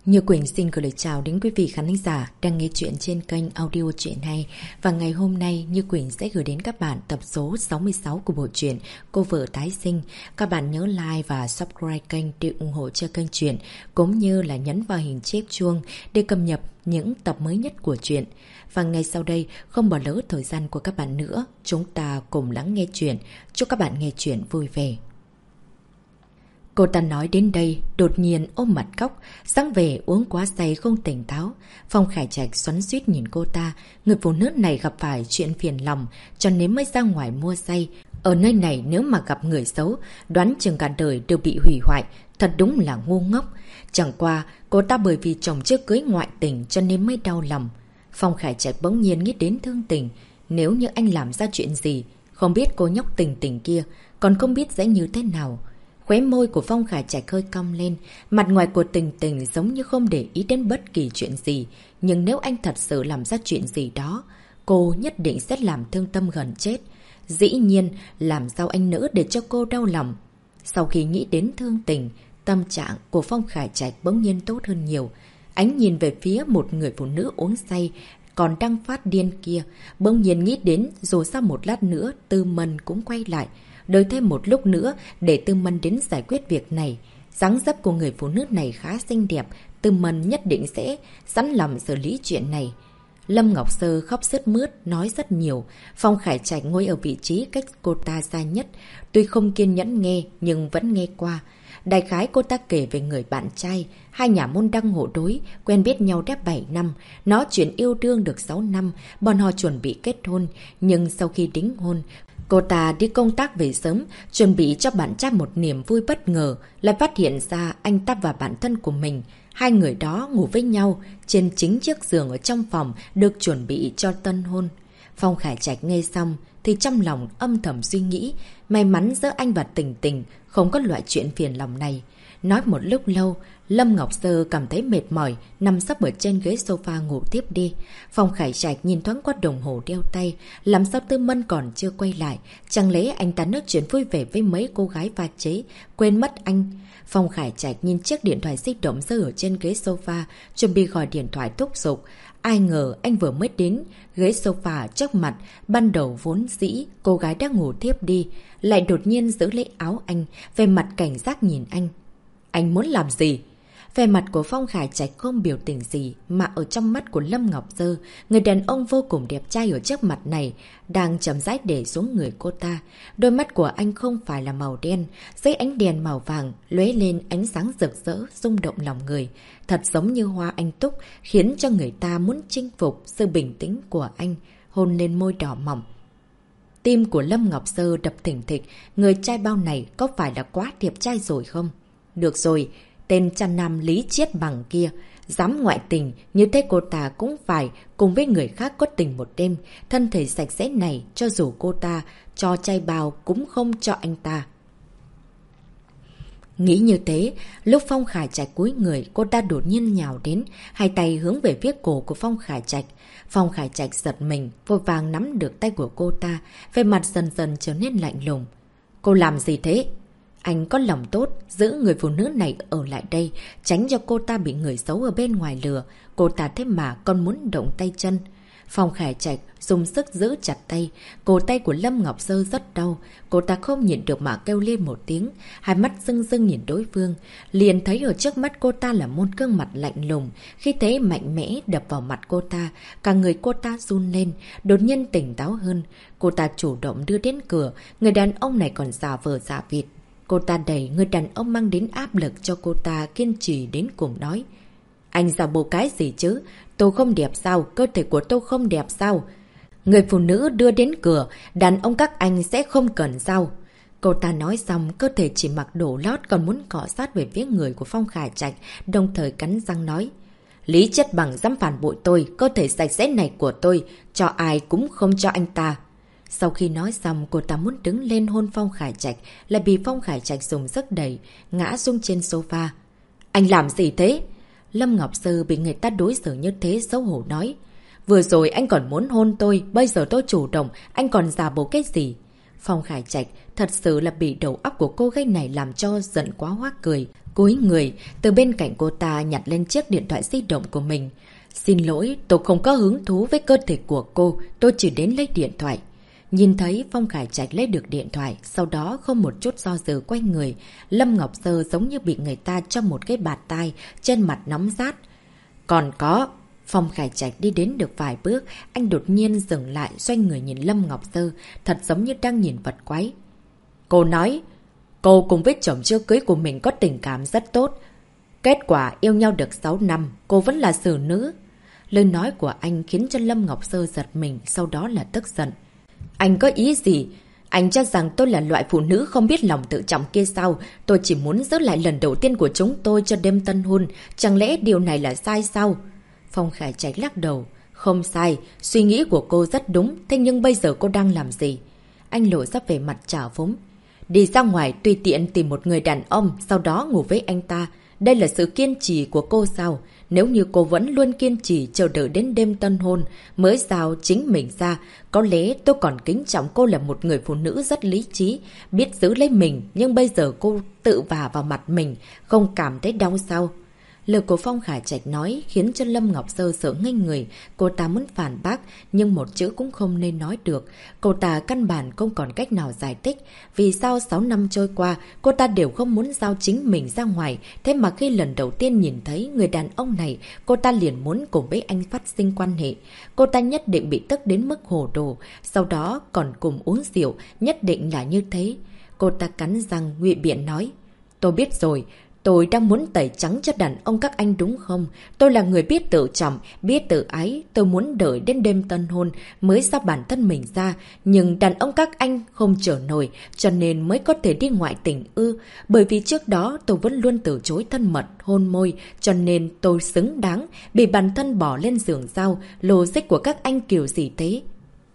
Như Quỳnh xin gửi lời chào đến quý vị khán giả đang nghe chuyện trên kênh audio Chuyện Hay. Và ngày hôm nay Như Quỳnh sẽ gửi đến các bạn tập số 66 của bộ truyện Cô Vợ Tái Sinh. Các bạn nhớ like và subscribe kênh để ủng hộ cho kênh truyện, cũng như là nhấn vào hình chiếc chuông để cập nhật những tập mới nhất của truyện. Và ngay sau đây, không bỏ lỡ thời gian của các bạn nữa, chúng ta cùng lắng nghe chuyện. Chúc các bạn nghe chuyện vui vẻ. Cô ta nói đến đây, đột nhiên ôm mặt khóc, sáng về uống quá say không tỉnh táo. Phong Khải Trạch xoắn xuýt nhìn cô ta, người phụ nữ này gặp phải chuyện phiền lòng, cho nên mới ra ngoài mua say. Ở nơi này nếu mà gặp người xấu, đoán chừng cả đời đều bị hủy hoại, thật đúng là ngu ngốc. Chẳng qua, cô ta bởi vì chồng chưa cưới ngoại tình cho nên mới đau lòng. Phong Khải Trạch bỗng nhiên nghĩ đến Thương Tình, nếu như anh làm ra chuyện gì, không biết cô nhóc Tình Tình kia, còn không biết sẽ như thế nào. Khóe môi của Phong Khải Trạch hơi cong lên, mặt ngoài của Tình Tình giống như không để ý đến bất kỳ chuyện gì. Nhưng nếu anh thật sự làm ra chuyện gì đó, cô nhất định sẽ làm thương tâm gần chết. Dĩ nhiên, làm sao anh nỡ để cho cô đau lòng. Sau khi nghĩ đến Thương Tình, tâm trạng của Phong Khải Trạch bỗng nhiên tốt hơn nhiều. Ánh nhìn về phía một người phụ nữ uống say, còn đang phát điên kia, bỗng nhiên nghĩ đến dù sao một lát nữa Tư Mân cũng quay lại. Đợi thêm một lúc nữa để Tư Mân đến giải quyết việc này. Dáng dấp của người phụ nữ này khá xinh đẹp, Tư Mân nhất định sẽ sẵn lòng xử lý chuyện này. Lâm Ngọc Sơ khóc sướt mướt, nói rất nhiều. Phong Khải Trạch ngồi ở vị trí cách cô ta xa nhất. Tuy không kiên nhẫn nghe, nhưng vẫn nghe qua. Đại khái cô ta kể về người bạn trai. Hai nhà môn đăng hộ đối, quen biết nhau đã 7 năm. Nói chuyện yêu đương được 6 năm, bọn họ chuẩn bị kết hôn. Nhưng sau khi đính hôn, cô ta đi công tác về sớm, chuẩn bị cho bạn trai một niềm vui bất ngờ, lại phát hiện ra anh ta và bạn thân của mình. Hai người đó ngủ với nhau trên chính chiếc giường ở trong phòng được chuẩn bị cho tân hôn. Phong Khải Trạch nghe xong thì trong lòng âm thầm suy nghĩ, may mắn giữa anh và Tình Tình không có loại chuyện phiền lòng này. Nói một lúc lâu, Lâm Ngọc Sơ cảm thấy mệt mỏi, nằm sấp ở trên ghế sofa ngủ tiếp đi. Phong Khải Trạch nhìn thoáng qua đồng hồ đeo tay, làm sao Tư Mân còn chưa quay lại, chẳng lẽ anh ta nói chuyện vui vẻ với mấy cô gái pha chế, quên mất anh. Phong Khải Trạch nhìn chiếc điện thoại di động rơi ở trên ghế sofa, chuẩn bị gọi điện thoại thúc giục. Ai ngờ anh vừa mới đến, ghế sofa trước mặt, ban đầu vốn dĩ cô gái đang ngủ tiếp đi, lại đột nhiên giữ lấy áo anh, về mặt cảnh giác nhìn anh. Anh muốn làm gì? Về mặt của Phong Khải Trạch không biểu tình gì, mà ở trong mắt của Lâm Ngọc Sơ, người đàn ông vô cùng đẹp trai ở trước mặt này đang chậm rãi để xuống người cô ta. Đôi mắt của anh không phải là màu đen, dưới ánh đèn màu vàng lóe lên ánh sáng rực rỡ, rung động lòng người, thật giống như hoa anh túc, khiến cho người ta muốn chinh phục sự bình tĩnh của anh, hôn lên môi đỏ mỏng. Tim của Lâm Ngọc Sơ đập thình thịch, người trai bao này có phải là quá đẹp trai rồi không? Được rồi, tên chăn nam Lý Chiết Bằng kia, dám ngoại tình, như thế cô ta cũng phải cùng với người khác có tình một đêm. Thân thể sạch sẽ này, cho dù cô ta cho chay bao cũng không cho anh ta. Nghĩ như thế, lúc Phong Khải Trạch cúi người, cô ta đột nhiên nhào đến, hai tay hướng về phía cổ của Phong Khải Trạch. Phong Khải Trạch giật mình, vội vàng nắm được tay của cô ta, về mặt dần dần trở nên lạnh lùng. Cô làm gì thế? Anh có lòng tốt, giữ người phụ nữ này ở lại đây, tránh cho cô ta bị người xấu ở bên ngoài lừa. Cô ta thế mà còn muốn động tay chân. Phong Khải Trạch dùng sức giữ chặt tay, cổ tay của Lâm Ngọc Sơ rất đau. Cô ta không nhịn được mà kêu lên một tiếng, hai mắt rưng rưng nhìn đối phương. Liền thấy ở trước mắt cô ta là một gương mặt lạnh lùng, khi thế mạnh mẽ đập vào mặt cô ta, cả người cô ta run lên, đột nhiên tỉnh táo hơn. Cô ta chủ động đưa đến cửa, người đàn ông này còn giả vờ giả vịt. Cô ta đẩy người đàn ông mang đến áp lực cho cô ta kiên trì đến cùng nói. Anh giả bộ cái gì chứ? Tôi không đẹp sao? Cơ thể của tôi không đẹp sao? Người phụ nữ đưa đến cửa, đàn ông các anh sẽ không cần sao? Cô ta nói xong, cơ thể chỉ mặc đồ lót còn muốn cọ sát về phía người của Phong Khải Trạch, đồng thời cắn răng nói. Lý Chiết Bằng dám phản bội tôi, cơ thể sạch sẽ này của tôi, cho ai cũng không cho anh ta. Sau khi nói xong, cô ta muốn đứng lên hôn Phong Khải Trạch, lại bị Phong Khải Trạch dùng sức đẩy, ngã xuống trên sofa. Anh làm gì thế? Lâm Ngọc Sơ bị người ta đối xử như thế xấu hổ nói. Vừa rồi anh còn muốn hôn tôi, bây giờ tôi chủ động, anh còn giả bộ cái gì? Phong Khải Trạch thật sự là bị đầu óc của cô gái này làm cho giận quá hoắc cười. Cúi người, từ bên cạnh cô ta nhặt lên chiếc điện thoại di động của mình. Xin lỗi, tôi không có hứng thú với cơ thể của cô, tôi chỉ đến lấy điện thoại. Nhìn thấy Phong Khải Trạch lấy được điện thoại, sau đó không một chút do dự quay người. Lâm Ngọc Sơ giống như bị người ta cho một cái bạt tai, trên mặt nóng rát. Còn có... Phong Khải Trạch đi đến được vài bước, anh đột nhiên dừng lại xoay người nhìn Lâm Ngọc Sơ, thật giống như đang nhìn vật quái. Cô nói, cô cùng với chồng chưa cưới của mình có tình cảm rất tốt. Kết quả yêu nhau được 6 năm, cô vẫn là xử nữ. Lời nói của anh khiến cho Lâm Ngọc Sơ giật mình, sau đó là tức giận. Anh có ý gì? Anh cho rằng tôi là loại phụ nữ không biết lòng tự trọng kia sao? Tôi chỉ muốn giữ lại lần đầu tiên của chúng tôi cho đêm tân hôn. Chẳng lẽ điều này là sai sao? Phong Khải Trạch lắc đầu. Không sai, suy nghĩ của cô rất đúng. Thế nhưng bây giờ cô đang làm gì? Anh lộ ra về mặt trào phúng. Đi ra ngoài tùy tiện tìm một người đàn ông, sau đó ngủ với anh ta. Đây là sự kiên trì của cô sao? Nếu như cô vẫn luôn kiên trì chờ đợi đến đêm tân hôn mới giao chính mình ra, có lẽ tôi còn kính trọng cô là một người phụ nữ rất lý trí, biết giữ lấy mình, nhưng bây giờ cô tự vả vào mặt mình, không cảm thấy đau sao? Lời của Phong Khải Trạch nói khiến cho Lâm Ngọc Sơ sợ ngây người. Cô ta muốn phản bác, nhưng một chữ cũng không nên nói được. Cô ta căn bản không còn cách nào giải thích. Vì sao 6 năm trôi qua, cô ta đều không muốn giao chính mình ra ngoài. Thế mà khi lần đầu tiên nhìn thấy người đàn ông này, cô ta liền muốn cùng với anh phát sinh quan hệ. Cô ta nhất định bị tức đến mức hồ đồ. Sau đó còn cùng uống rượu, nhất định là như thế. Cô ta cắn răng ngụy biện nói. Tôi biết rồi. Tôi đang muốn tẩy trắng cho đàn ông các anh đúng không? Tôi là người biết tự trọng, biết tự ái. Tôi muốn đợi đến đêm tân hôn mới giao bản thân mình ra. Nhưng đàn ông các anh không chở nổi, cho nên mới có thể đi ngoại tình ư. Bởi vì trước đó tôi vẫn luôn từ chối thân mật, hôn môi. Cho nên tôi xứng đáng bị bản thân bỏ lên giường giao. Logic của các anh kiểu gì thế?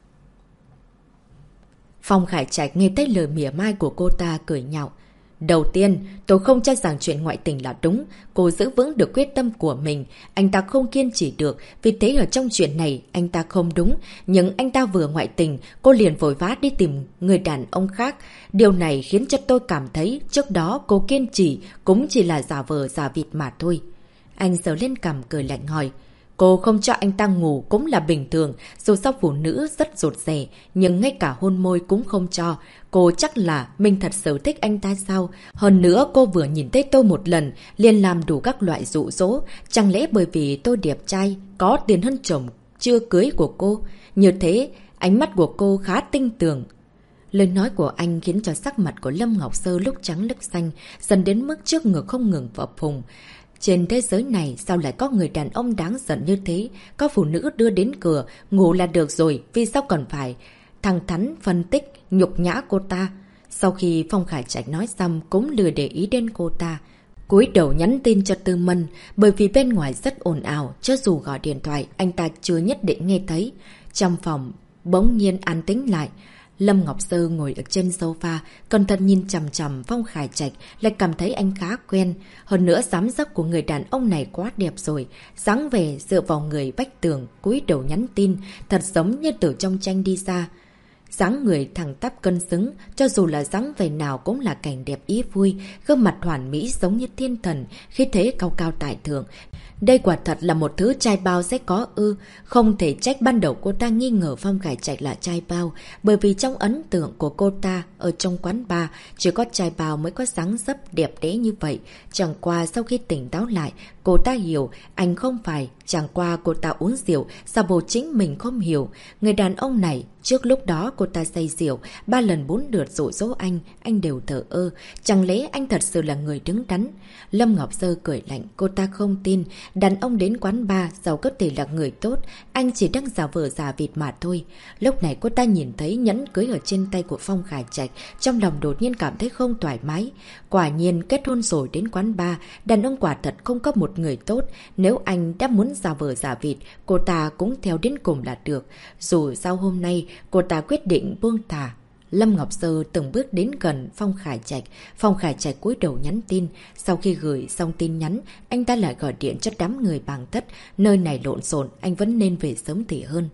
Phong Khải Trạch nghe thấy lời mỉa mai của cô ta cười nhạo. Đầu tiên, tôi không cho rằng chuyện ngoại tình là đúng. Cô giữ vững được quyết tâm của mình. Anh ta không kiên trì được. Vì thế ở trong chuyện này, anh ta không đúng. Nhưng anh ta vừa ngoại tình, cô liền vội vã đi tìm người đàn ông khác. Điều này khiến cho tôi cảm thấy trước đó cô kiên trì cũng chỉ là giả vờ giả vịt mà thôi. Anh giơ lên cằm cười lạnh hỏi. Cô không cho anh ta ngủ cũng là bình thường, dù sao phụ nữ rất rụt rè, nhưng ngay cả hôn môi cũng không cho. Cô chắc là mình thật sự thích anh ta sao? Hơn nữa cô vừa nhìn thấy tôi một lần, liền làm đủ các loại dụ dỗ. Chẳng lẽ bởi vì tôi đẹp trai, có tiền hơn chồng chưa cưới của cô? Như thế, ánh mắt của cô khá tinh tường. Lời nói của anh khiến cho sắc mặt của Lâm Ngọc Sơ lúc trắng lúc xanh, dần đến mức trước ngực không ngừng phập phồng. Trên thế giới này sao lại có người đàn ông đáng giận như thế? Có phụ nữ đưa đến cửa, ngủ là được rồi, vì sao còn phải thẳng thắn phân tích, nhục nhã cô ta? Sau khi Phong Khải Trạch nói xong cũng lười để ý đến cô ta. Cúi đầu nhắn tin cho Tư Mân, bởi vì bên ngoài rất ồn ào, cho dù gọi điện thoại, anh ta chưa nhất định nghe thấy. Trong phòng, bỗng nhiên an tĩnh lại. Lâm Ngọc Sơ ngồi ở trên sofa, cẩn thận nhìn chằm chằm Phong Khải Trạch, lại cảm thấy anh khá quen. Hơn nữa dáng dấp của người đàn ông này quá đẹp rồi, dáng vẻ dựa vào người vách tường, cúi đầu nhắn tin, thật giống như từ trong tranh đi ra. Dáng người thẳng tắp cân xứng, cho dù là dáng vẻ nào cũng là cảnh đẹp ý vui, gương mặt hoàn mỹ giống như thiên thần, khi thế cao cao tại thượng. Đây quả thật là một thứ trai bao sẽ có ư. Không thể trách ban đầu cô ta nghi ngờ Phong Khải Trạch là trai bao, bởi vì trong ấn tượng của cô ta ở trong quán bar chỉ có trai bao mới có dáng dấp đẹp đẽ như vậy. Chẳng qua sau khi tỉnh táo lại, cô ta hiểu anh không phải. Chẳng qua cô ta uống rượu, giả bộ chính mình không hiểu. Người đàn ông này, trước lúc đó cô ta say rượu, 3 lần 4 lượt dụ dỗ anh đều thờ ơ. Chẳng lẽ anh thật sự là người đứng đắn? Lâm Ngọc Sơ cười lạnh, cô ta không tin. Đàn ông đến quán bar, giàu có thể là người tốt, anh chỉ đang giả vờ giả vịt mà thôi. Lúc này cô ta nhìn thấy nhẫn cưới ở trên tay của Phong Khải Trạch, trong lòng đột nhiên cảm thấy không thoải mái. Quả nhiên kết hôn rồi đến quán bar, đàn ông quả thật không có một người tốt. Nếu anh đã muốn giả vờ giả vịt, cô ta cũng theo đến cùng là được. Dù sau hôm nay, cô ta quyết định buông thả. Lâm Ngọc Sơ từng bước đến gần Phong Khải Trạch. Phong Khải Trạch cúi đầu nhắn tin. Sau khi gửi xong tin nhắn, anh ta lại gọi điện cho đám người bàng thất. Nơi này lộn xộn, anh vẫn nên về sớm thì hơn.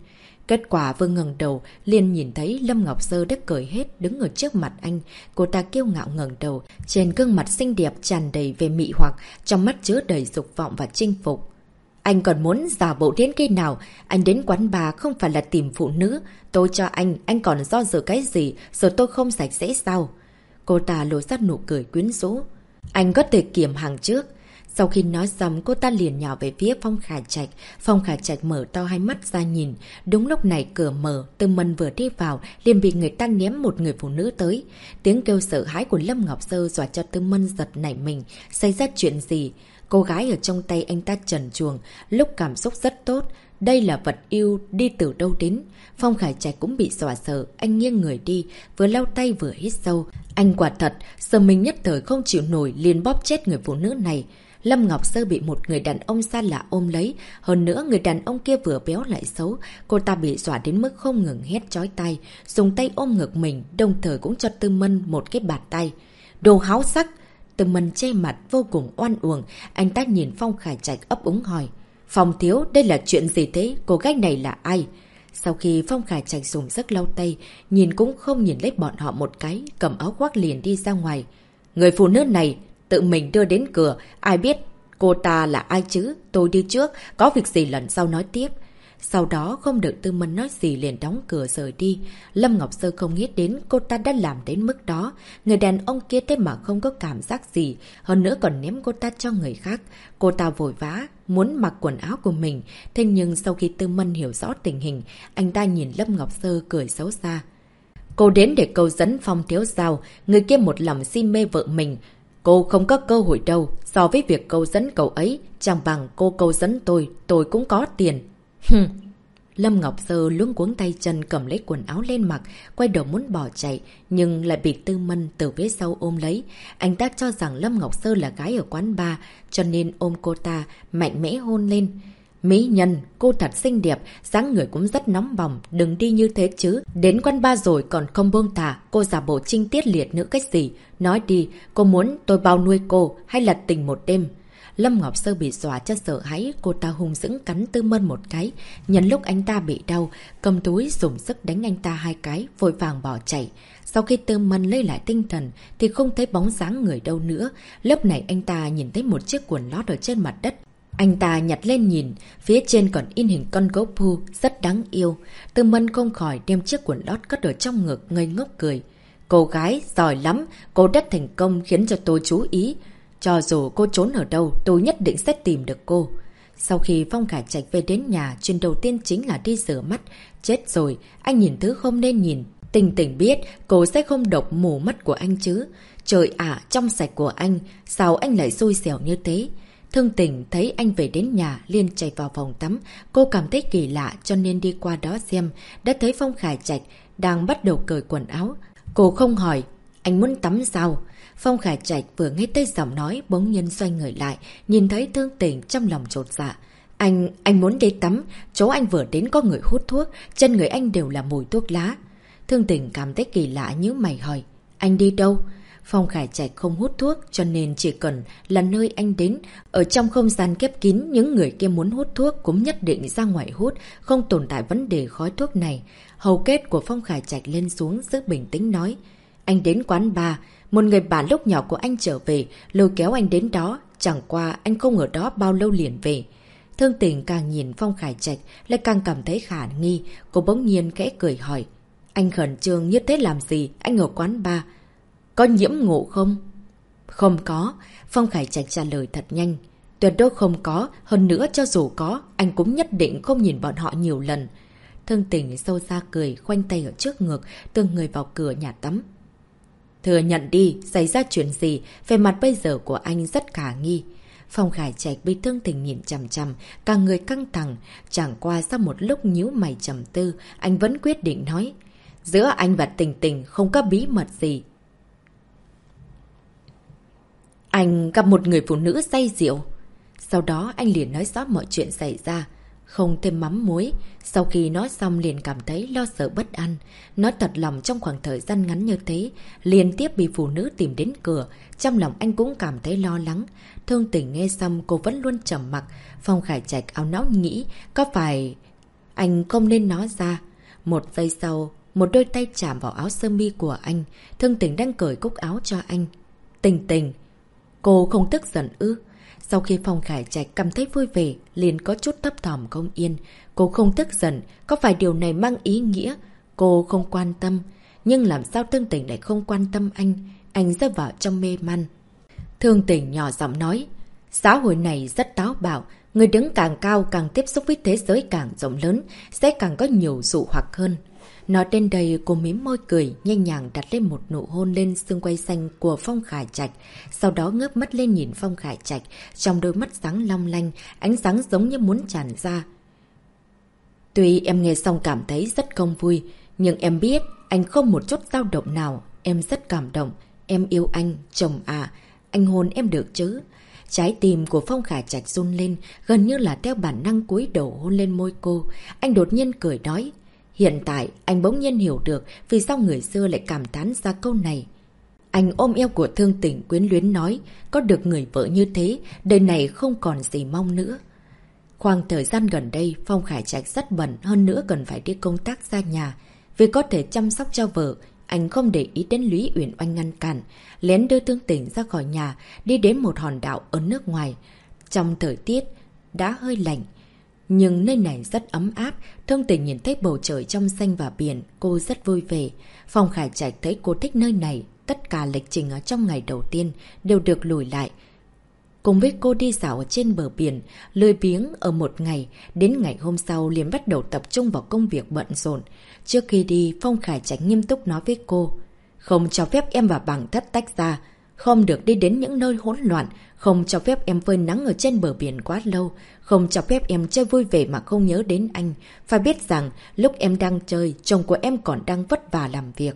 Kết quả vừa ngẩng đầu, liền nhìn thấy Lâm Ngọc Sơ đã cởi hết đứng ở trước mặt anh. Cô ta kiêu ngạo ngẩng đầu, trên gương mặt xinh đẹp tràn đầy về mị hoặc, trong mắt chứa đầy dục vọng và chinh phục. Anh còn muốn giả bộ đến khi nào? Anh đến quán bar không phải là tìm phụ nữ. Tôi cho anh còn do dự cái gì, rồi tôi không sạch sẽ sao? Cô ta lộ ra nụ cười quyến rũ. Anh có thể kiểm hàng trước. Sau khi nói xong, cô ta liền nhào về phía Phong Khải Trạch. Phong Khải Trạch mở to hai mắt ra nhìn. Đúng lúc này cửa mở, Tư Mân vừa đi vào, liền bị người ta ném một người phụ nữ tới. Tiếng kêu sợ hãi của Lâm Ngọc Sơ dọa cho Tư Mân giật nảy mình. Xảy ra chuyện gì? Cô gái ở trong tay anh ta trần truồng, lúc cảm xúc rất tốt. Đây là vật yêu đi từ đâu đến. Phong Khải Trạch cũng bị dọa sợ, anh nghiêng người đi, vừa lau tay vừa hít sâu. Anh quả thật, sợ mình nhất thời không chịu nổi, liền bóp chết người phụ nữ này. Lâm Ngọc Sơ bị một người đàn ông xa lạ ôm lấy. Hơn nữa người đàn ông kia vừa béo lại xấu. Cô ta bị dọa đến mức không ngừng hét chói tai, dùng tay ôm ngực mình, đồng thời cũng cho Tư Mân một cái bạt tay. Đồ háo sắc! Tư Mân che mặt vô cùng oan uổng. Anh ta nhìn Phong Khải Trạch ấp úng hỏi. Phong thiếu, đây là chuyện gì thế? Cô gái này là ai? Sau khi Phong Khải Trạch dùng sức lau tay, nhìn cũng không nhìn lấy bọn họ một cái, cầm áo khoác liền đi ra ngoài. Người phụ nữ này tự mình đưa đến cửa, ai biết cô ta là ai chứ? Tôi đi trước, có việc gì lần sau nói tiếp. Sau đó không đợi Tư Mân nói gì liền đóng cửa rời đi. Lâm Ngọc Sơ không nghĩ đến cô ta đã làm đến mức đó. Người đàn ông kia thế mà không có cảm giác gì, hơn nữa còn ném cô ta cho người khác. Cô ta vội vã muốn mặc quần áo của mình. Thế nhưng sau khi Tư Mân hiểu rõ tình hình, anh ta nhìn Lâm Ngọc Sơ cười xấu xa. Cô đến để câu dẫn Phong thiếu giao, người kia một lòng si mê vợ mình. Cô không có cơ hội đâu, so với việc câu dẫn cậu ấy, chẳng bằng cô câu dẫn tôi cũng có tiền. Lâm Ngọc Sơ luống cuống tay chân cầm lấy quần áo lên mặc, quay đầu muốn bỏ chạy, nhưng lại bị Tư Mân từ phía sau ôm lấy. Anh ta cho rằng Lâm Ngọc Sơ là gái ở quán bar, cho nên ôm cô ta, mạnh mẽ hôn lên. Mỹ nhân, cô thật xinh đẹp, dáng người cũng rất nóng bỏng, đừng đi như thế chứ. Đến quán bar rồi còn không buông thả, cô giả bộ trinh tiết liệt nữ cách gì. Nói đi, cô muốn tôi bao nuôi cô hay là tình một đêm? Lâm Ngọc Sơ bị dọa cho sợ hãi, cô ta hung dữ cắn Tư Mân một cái. Nhân lúc anh ta bị đau, cầm túi dùng sức đánh anh ta hai cái, vội vàng bỏ chạy. Sau khi Tư Mân lấy lại tinh thần thì không thấy bóng dáng người đâu nữa. Lúc này anh ta nhìn thấy một chiếc quần lót ở trên mặt đất. Anh ta nhặt lên nhìn, phía trên còn in hình con gấu Pooh rất đáng yêu. Tư Mân không khỏi đem chiếc quần lót cất ở trong ngực, ngây ngốc cười. Cô gái, giỏi lắm, cô rất thành công khiến cho tôi chú ý. Cho dù cô trốn ở đâu, tôi nhất định sẽ tìm được cô. Sau khi Phong Khải Trạch về đến nhà, chuyện đầu tiên chính là đi rửa mắt. Chết rồi, anh nhìn thứ không nên nhìn. Tình Tình biết cô sẽ không độc mù mắt của anh chứ. Trời ạ, trong sạch của anh, sao anh lại xui xẻo như thế? Thương Tình thấy anh về đến nhà liền chạy vào phòng tắm. Cô cảm thấy kỳ lạ cho nên đi qua đó xem. Đã thấy Phong Khải Trạch đang bắt đầu cởi quần áo. Cô không hỏi, anh muốn tắm sao? Phong Khải Trạch vừa nghe tới giọng nói bỗng nhiên xoay người lại, nhìn thấy Thương Tình trong lòng chột dạ. Anh muốn đi tắm, chỗ anh vừa đến có người hút thuốc, trên người anh đều là mùi thuốc lá. Thương Tình cảm thấy kỳ lạ nhíu mày hỏi, anh đi đâu? Phong Khải Trạch không hút thuốc cho nên chỉ cần là nơi anh đến. Ở trong không gian khép kín, những người kia muốn hút thuốc cũng nhất định ra ngoài hút, không tồn tại vấn đề khói thuốc này. Hầu kết của Phong Khải Trạch lên xuống giữ bình tĩnh nói, anh đến quán bar. Một người bạn lúc nhỏ của anh trở về, lôi kéo anh đến đó, chẳng qua anh không ở đó bao lâu liền về. Thương Tình càng nhìn Phong Khải Trạch lại càng cảm thấy khả nghi, cô bỗng nhiên khẽ cười hỏi. Anh khẩn trương như thế làm gì, anh ở quán bar. Có nhiễm ngộ không? Không có, Phong Khải Trạch trả lời thật nhanh. Tuyệt đối không có, hơn nữa cho dù có, anh cũng nhất định không nhìn bọn họ nhiều lần. Thương Tình sâu xa cười, khoanh tay ở trước ngực, từng người vào cửa nhà tắm. Thừa nhận đi, xảy ra chuyện gì, về mặt bây giờ của anh rất khả nghi. Phong Khải Trạch bị Thương Tình nhìn chằm chằm, cả người căng thẳng. Chẳng qua sau một lúc nhíu mày trầm tư, anh vẫn quyết định nói. Giữa anh và Tình Tình không có bí mật gì. Anh gặp một người phụ nữ say rượu. Sau đó anh liền nói rõ mọi chuyện xảy ra, không thêm mắm muối. Sau khi nói xong liền cảm thấy lo sợ bất an. Nói thật lòng trong khoảng thời gian ngắn như thế, liên tiếp bị phụ nữ tìm đến cửa. Trong lòng anh cũng cảm thấy lo lắng. Thương Tình nghe xong cô vẫn luôn trầm mặc. Phong Khải Trạch áo não nghĩ, có phải Anh không nên nói ra. Một giây sau, một đôi tay chạm vào áo sơ mi của anh. Thương Tình đang cởi cúc áo cho anh. Tình Tình, cô không tức giận ư? Sau khi Phong Khải Trạch cảm thấy vui vẻ, liền có chút thấp thỏm không yên. Cô không tức giận, có phải điều này mang ý nghĩa cô không quan tâm? Nhưng làm sao Thương Tình lại không quan tâm anh? Anh rơi vào trong mê man. Thương Tình nhỏ giọng nói, xã hội này rất táo bạo, người đứng càng cao càng tiếp xúc với thế giới càng rộng lớn, sẽ càng có nhiều dụ hoặc hơn. Nói đến đây, cô mím môi cười, nhanh nhàng đặt lên một nụ hôn lên xương quai xanh của Phong Khải Trạch. Sau đó ngước mắt lên nhìn Phong Khải Trạch, trong đôi mắt sáng long lanh, ánh sáng giống như muốn tràn ra. Tuy em nghe xong cảm thấy rất không vui, nhưng em biết anh không một chút dao động nào. Em rất cảm động. Em yêu anh, chồng à. Anh hôn em được chứ? Trái tim của Phong Khải Trạch run lên, gần như là theo bản năng cúi đầu hôn lên môi cô. Anh đột nhiên cười nói. Hiện tại, anh bỗng nhiên hiểu được vì sao người xưa lại cảm thán ra câu này. Anh ôm eo của Thương Tình quyến luyến nói, có được người vợ như thế, đời này không còn gì mong nữa. Khoảng thời gian gần đây, Phong Khải Trạch rất bận, hơn nữa cần phải đi công tác xa nhà. Vì có thể chăm sóc cho vợ, anh không để ý đến Lý Uyển Oanh ngăn cản, lén đưa Thương Tình ra khỏi nhà, đi đến một hòn đảo ở nước ngoài. Trong thời tiết đã hơi lạnh, nhưng nơi này rất ấm áp. Thương Tình nhìn thấy bầu trời trong xanh và biển, cô rất vui vẻ. Phong Khải Trạch thấy cô thích nơi này, tất cả lịch trình ở trong ngày đầu tiên đều được lùi lại. Cùng với cô đi dạo ở trên bờ biển, lười biếng ở một ngày, đến ngày hôm sau liền bắt đầu tập trung vào công việc bận rộn. Trước khi đi, Phong Khải Trạch nghiêm túc nói với cô, không cho phép em và Bằng Thất tách ra, không được đi đến những nơi hỗn loạn, không cho phép em phơi nắng ở trên bờ biển quá lâu, không cho phép em chơi vui vẻ mà không nhớ đến anh. Phải biết rằng, lúc em đang chơi, chồng của em còn đang vất vả làm việc.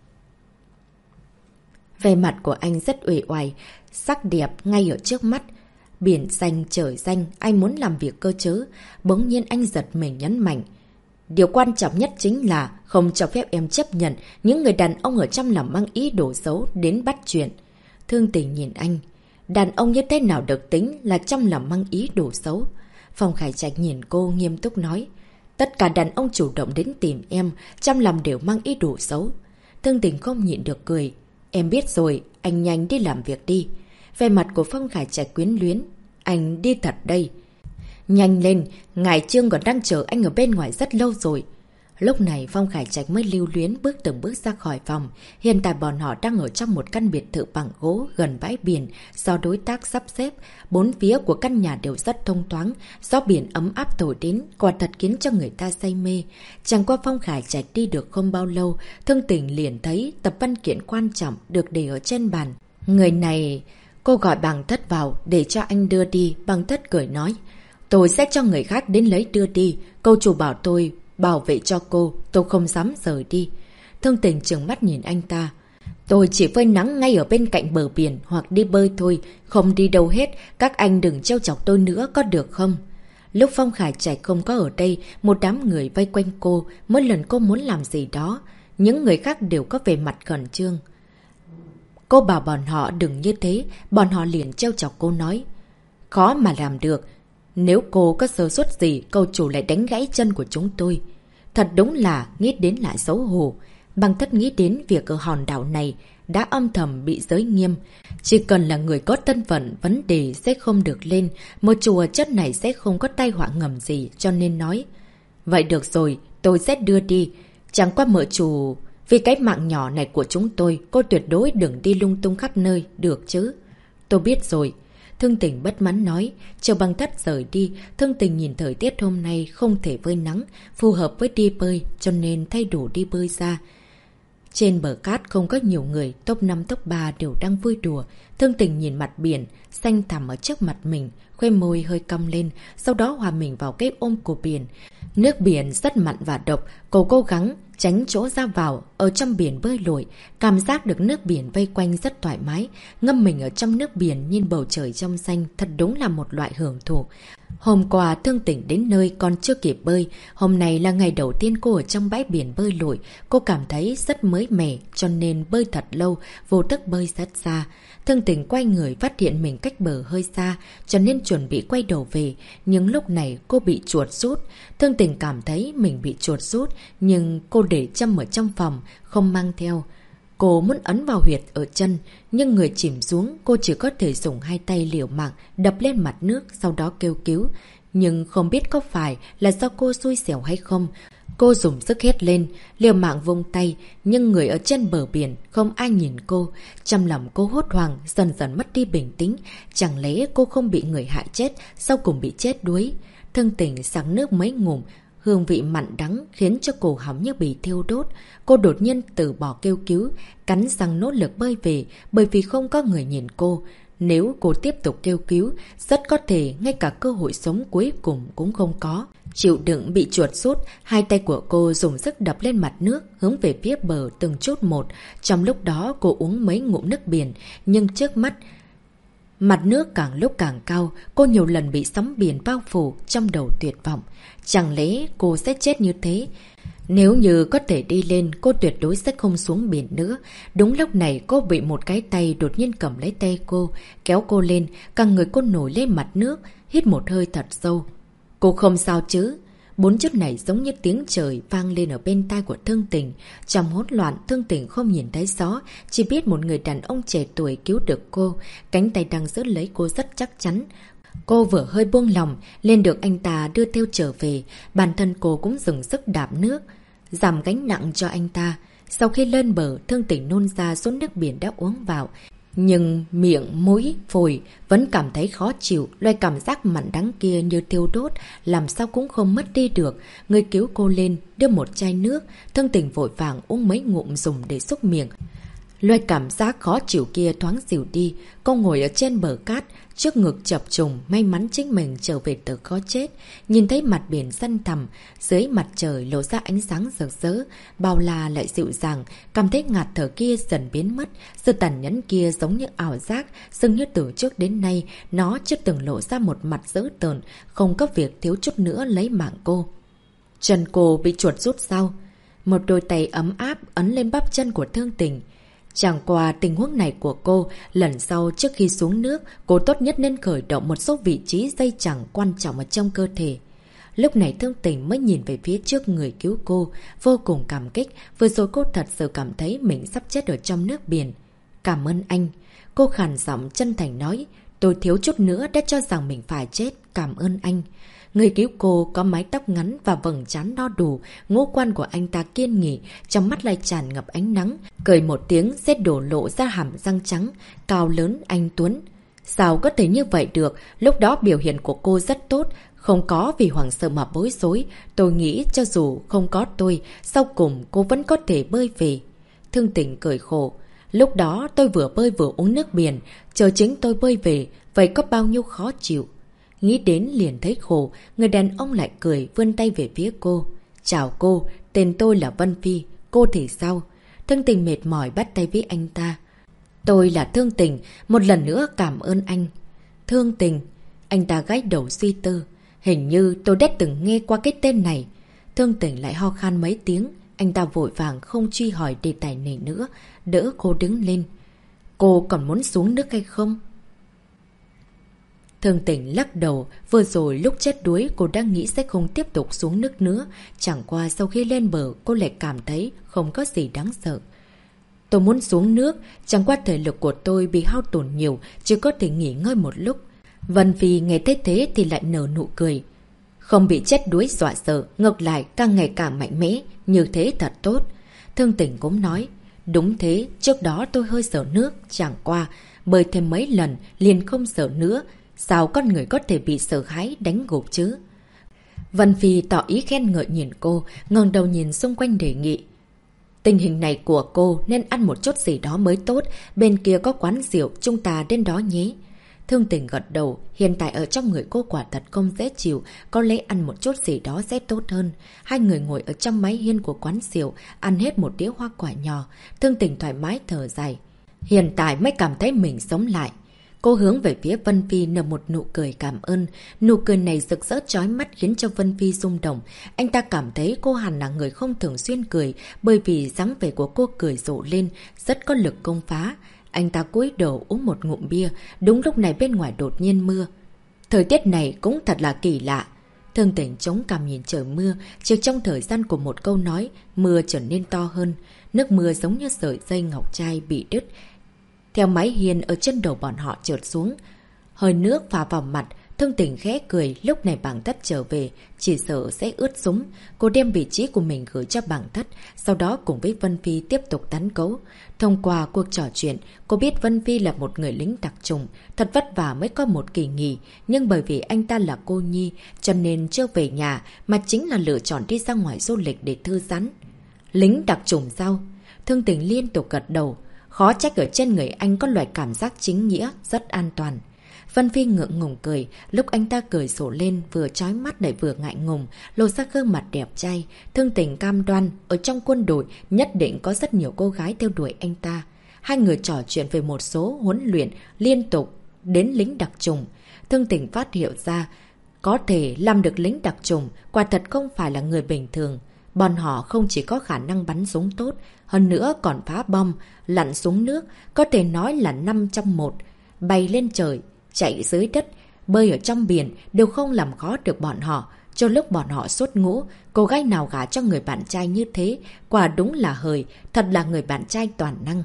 Vẻ mặt của anh rất uể oải, sắc đẹp ngay ở trước mắt. Biển xanh, trời xanh, anh muốn làm việc cơ chứ. Bỗng nhiên anh giật mình nhấn mạnh. Điều quan trọng nhất chính là không cho phép em chấp nhận những người đàn ông ở trong lòng mang ý đồ xấu đến bắt chuyện. Thương Tình nhìn anh. Đàn ông như thế nào được tính là trong lòng mang ý đồ xấu? Phong Khải Trạch nhìn cô nghiêm túc nói. Tất cả đàn ông chủ động đến tìm em, trong lòng đều mang ý đồ xấu. Thương Tình không nhịn được cười. Em biết rồi, anh nhanh đi làm việc đi. Về mặt của Phong Khải Trạch quyến luyến. Anh đi thật đây. Nhanh lên, ngài Trương còn đang chờ anh ở bên ngoài rất lâu rồi. Lúc này Phong Khải Trạch mới lưu luyến bước từng bước ra khỏi phòng. Hiện tại bọn họ đang ở trong một căn biệt thự bằng gỗ gần bãi biển do đối tác sắp xếp. Bốn phía của căn nhà đều rất thông thoáng, gió biển ấm áp thổi đến, quả thật khiến cho người ta say mê. Chẳng qua Phong Khải Trạch đi được không bao lâu, Thương Tình liền thấy tập văn kiện quan trọng được để ở trên bàn. Người này, cô gọi Bằng Thất vào để cho anh đưa đi. Bằng Thất cười nói, tôi sẽ cho người khác đến lấy đưa đi. Cô chủ bảo tôi bảo vệ cho cô, tôi không dám rời đi. Thương Tình trừng mắt nhìn anh ta. Tôi chỉ phơi nắng ngay ở bên cạnh bờ biển hoặc đi bơi thôi, không đi đâu hết. Các anh đừng trêu chọc tôi nữa có được không? Lúc Phong Khải Trạch không có ở đây, một đám người vây quanh cô. Mỗi lần cô muốn làm gì đó, những người khác đều có vẻ mặt khẩn trương. Cô bảo bọn họ đừng như thế, bọn họ liền trêu chọc cô nói. Khó mà làm được. Nếu cô có sơ suất gì, cô chủ lại đánh gãy chân của chúng tôi. Thật đúng là nghĩ đến lại xấu hổ. Bằng Thất nghĩ đến việc ở hòn đảo này đã âm thầm bị giới nghiêm. Chỉ cần là người có thân phận, vấn đề sẽ không được lên. Một chùa chất này sẽ không có tai họa ngầm gì, cho nên nói. Vậy được rồi, tôi sẽ đưa đi. Chẳng qua mở chùa, vì cái mạng nhỏ này của chúng tôi, cô tuyệt đối đừng đi lung tung khắp nơi, được chứ? Tôi biết rồi. Thương Tình bất mãn nói, chờ Bằng Thất rời đi, Thương Tình nhìn thời tiết hôm nay không thể phơi nắng, phù hợp với đi bơi, cho nên thay đồ đi bơi ra. Trên bờ cát không có nhiều người, top 5 top 3 đều đang vui đùa. Thương Tình nhìn mặt biển, xanh thẳm ở trước mặt mình, khoe môi hơi cong lên, sau đó hòa mình vào cái ôm của biển. Nước biển rất mặn và độc, cô cố gắng tránh chỗ ra vào, ở trong biển bơi lội, cảm giác được nước biển vây quanh rất thoải mái, ngâm mình ở trong nước biển nhìn bầu trời trong xanh, thật đúng là một loại hưởng thụ. Hôm qua Thương Tỉnh đến nơi còn chưa kịp bơi, hôm nay là ngày đầu tiên cô ở trong bãi biển bơi lội, cô cảm thấy rất mới mẻ cho nên bơi thật lâu, vô thức bơi rất xa. Thương Tỉnh quay người phát hiện mình cách bờ hơi xa, cho nên chuẩn bị quay đầu về, nhưng lúc này cô bị chuột rút. Thương Tỉnh cảm thấy mình bị chuột rút, nhưng cô để châm ở trong phòng, không mang theo. Cô muốn ấn vào huyệt ở chân, nhưng người chìm xuống, cô chỉ có thể dùng hai tay liều mạng đập lên mặt nước, sau đó kêu cứu. Nhưng không biết có phải là do cô xui xẻo hay không. Cô dùng sức hét lên, liều mạng vung tay, nhưng người ở trên bờ biển không ai nhìn cô. Trong lòng cô hốt hoảng, dần dần mất đi bình tĩnh. Chẳng lẽ cô không bị người hại chết, sau cùng bị chết đuối. Thương Tỉnh sặc nước mấy ngụm, hương vị mặn đắng khiến cho cổ họng như bị thiêu đốt. Cô đột nhiên từ bỏ kêu cứu, cắn răng nỗ lực bơi về bởi vì không có người nhìn cô. Nếu cô tiếp tục kêu cứu, rất có thể ngay cả cơ hội sống cuối cùng cũng không có. Chịu đựng bị chuột rút, hai tay của cô dùng sức đập lên mặt nước, hướng về phía bờ từng chút một. Trong lúc đó cô uống mấy ngụm nước biển, nhưng trước mắt mặt nước càng lúc càng cao, cô nhiều lần bị sóng biển bao phủ, trong đầu tuyệt vọng. Chẳng lẽ cô sẽ chết như thế? Nếu như có thể đi lên, cô tuyệt đối sẽ không xuống biển nữa. Đúng lúc này cô bị một cái tay đột nhiên cầm lấy tay cô, kéo cô lên, cả người cô nổi lên mặt nước, hít một hơi thật sâu. Cô không sao chứ? Bốn chữ này giống như tiếng trời vang lên ở bên tai của Thương Tỉnh. Trong hỗn loạn, Thương Tỉnh không nhìn thấy rõ, chỉ biết một người đàn ông trẻ tuổi cứu được cô, cánh tay đang giữ lấy cô rất chắc chắn. Cô vừa hơi buông lòng, lên được anh ta đưa theo trở về, bản thân cô cũng dừng sức đạp nước, giảm gánh nặng cho anh ta. Sau khi lên bờ, Thương Tỉnh nôn ra số nước biển đã uống vào. Nhưng miệng, mũi, phổi vẫn cảm thấy khó chịu, loài cảm giác mặn đắng kia như thiêu đốt, làm sao cũng không mất đi được. Người cứu cô lên, đưa một chai nước, Thương Tỉnh vội vàng uống mấy ngụm dùng để xúc miệng. Loài cảm giác khó chịu kia thoáng dịu đi, cô ngồi ở trên bờ cát, trước ngực chập trùng, may mắn chính mình trở về từ có chết. Nhìn thấy mặt biển xanh thẳm, dưới mặt trời lộ ra ánh sáng rực rỡ, bao la lại dịu dàng, cảm thấy ngạt thở kia dần biến mất. Sự tàn nhẫn kia giống như ảo giác, dường như từ trước đến nay, nó chưa từng lộ ra một mặt dữ tợn, không có việc thiếu chút nữa lấy mạng cô. Chân cô bị chuột rút sao? Một đôi tay ấm áp ấn lên bắp chân của Thương Tỉnh. Chẳng qua tình huống này của cô, lần sau trước khi xuống nước, cô tốt nhất nên khởi động một số vị trí dây chằng quan trọng ở trong cơ thể. Lúc này Thương Tỉnh mới nhìn về phía trước người cứu cô, vô cùng cảm kích, vừa rồi cô thật sự cảm thấy mình sắp chết ở trong nước biển. Cảm ơn anh. Cô khàn giọng chân thành nói, tôi thiếu chút nữa đã cho rằng mình phải chết, cảm ơn anh. Người cứu cô có mái tóc ngắn và vầng trán no đủ, ngũ quan của anh ta kiên nghị, trong mắt lại tràn ngập ánh nắng. Cười một tiếng sẽ đổ lộ ra hàm răng trắng, cao lớn anh tuấn. Sao có thể như vậy được, lúc đó biểu hiện của cô rất tốt, không có vì hoảng sợ mà bối rối. Tôi nghĩ cho dù không có tôi, sau cùng cô vẫn có thể bơi về. Thương Tỉnh cười khổ. Lúc đó tôi vừa bơi vừa uống nước biển, chờ chính tôi bơi về, vậy có bao nhiêu khó chịu. Nghĩ đến liền thấy khổ, người đàn ông lại cười vươn tay về phía cô. Chào cô, tên tôi là Vân Phi, cô thì sao? Thương Tỉnh mệt mỏi bắt tay với anh ta. Tôi là Thương Tỉnh, một lần nữa cảm ơn anh. Thương Tỉnh, anh ta gãi đầu suy tư. Hình như tôi đã từng nghe qua cái tên này. Thương Tỉnh lại ho khan mấy tiếng, anh ta vội vàng không truy hỏi đề tài này nữa, đỡ cô đứng lên. Cô còn muốn xuống nước hay không? Thương Tỉnh lắc đầu, vừa rồi lúc chết đuối cô đang nghĩ sẽ không tiếp tục xuống nước nữa. Chẳng qua sau khi lên bờ cô lại cảm thấy không có gì đáng sợ. Tôi muốn xuống nước, chẳng qua thể lực của tôi bị hao tổn nhiều, chỉ có thể nghỉ ngơi một lúc. Vân Phi nghe thấy thế thì lại nở nụ cười. Không bị chết đuối dọa sợ, ngược lại càng ngày càng mạnh mẽ, như thế thật tốt. Thương Tỉnh cũng nói, đúng thế, trước đó tôi hơi sợ nước, chẳng qua, bơi thêm mấy lần liền không sợ nữa. Sao con người có thể bị sợ hãi đánh gục chứ? Vân Phi tỏ ý khen ngợi nhìn cô, ngẩng đầu nhìn xung quanh đề nghị. Tình hình này của cô nên ăn một chút gì đó mới tốt, bên kia có quán rượu, chúng ta đến đó nhé. Thương Tỉnh gật đầu, hiện tại ở trong người cô quả thật không dễ chịu, có lẽ ăn một chút gì đó sẽ tốt hơn. Hai người ngồi ở trong mái hiên của quán rượu, ăn hết một đĩa hoa quả nhỏ, Thương Tỉnh thoải mái thở dài. Hiện tại mới cảm thấy mình sống lại. Cô hướng về phía Vân Phi nở một nụ cười cảm ơn. Nụ cười này rực rỡ chói mắt khiến cho Vân Phi rung động. Anh ta cảm thấy cô hẳn là người không thường xuyên cười, bởi vì dáng vẻ của cô cười rộ lên, rất có lực công phá. Anh ta cúi đầu uống một ngụm bia, đúng lúc này bên ngoài đột nhiên mưa. Thời tiết này cũng thật là kỳ lạ. Thương Tình chống cằm nhìn trời mưa, chỉ trong thời gian của một câu nói, mưa trở nên to hơn. Nước mưa giống như sợi dây ngọc trai bị đứt, theo mái hiên ở chân đầu bọn họ trượt xuống. Hơi nước phả vào mặt, Thương Tình khẽ cười, lúc này Bàng Thất trở về, chỉ sợ sẽ ướt sũng. Cô đem vị trí của mình gửi cho Bàng Thất, sau đó cùng với Vân Phi tiếp tục tán gẫu. Thông qua cuộc trò chuyện, cô biết Vân Phi là một người lính đặc chủng, thật vất vả mới có một kỳ nghỉ, nhưng bởi vì anh ta là cô nhi, cho nên chưa về nhà, mà chính là lựa chọn đi ra ngoài du lịch để thư giãn. Lính đặc chủng sao? Thương Tình liên tục gật đầu. Khó trách ở trên người anh có loại cảm giác chính nghĩa, rất an toàn. Vân Phi ngượng ngùng cười, lúc anh ta cười rộ lên, vừa chói mắt lại vừa ngại ngùng, lộ ra gương mặt đẹp trai. Thương Tình cam đoan, ở trong quân đội nhất định có rất nhiều cô gái theo đuổi anh ta. Hai người trò chuyện về một số huấn luyện liên tục đến lính đặc chủng. Thương Tình phát hiện ra, có thể làm được lính đặc chủng, quả thật không phải là người bình thường. Bọn họ không chỉ có khả năng bắn súng tốt, hơn nữa còn phá bom, lặn xuống nước, có thể nói là 5 trong 1. Bay lên trời, chạy dưới đất, bơi ở trong biển đều không làm khó được bọn họ. Cho lúc bọn họ xuất ngũ, cô gái nào gả cho người bạn trai như thế, quả đúng là hời, thật là người bạn trai toàn năng.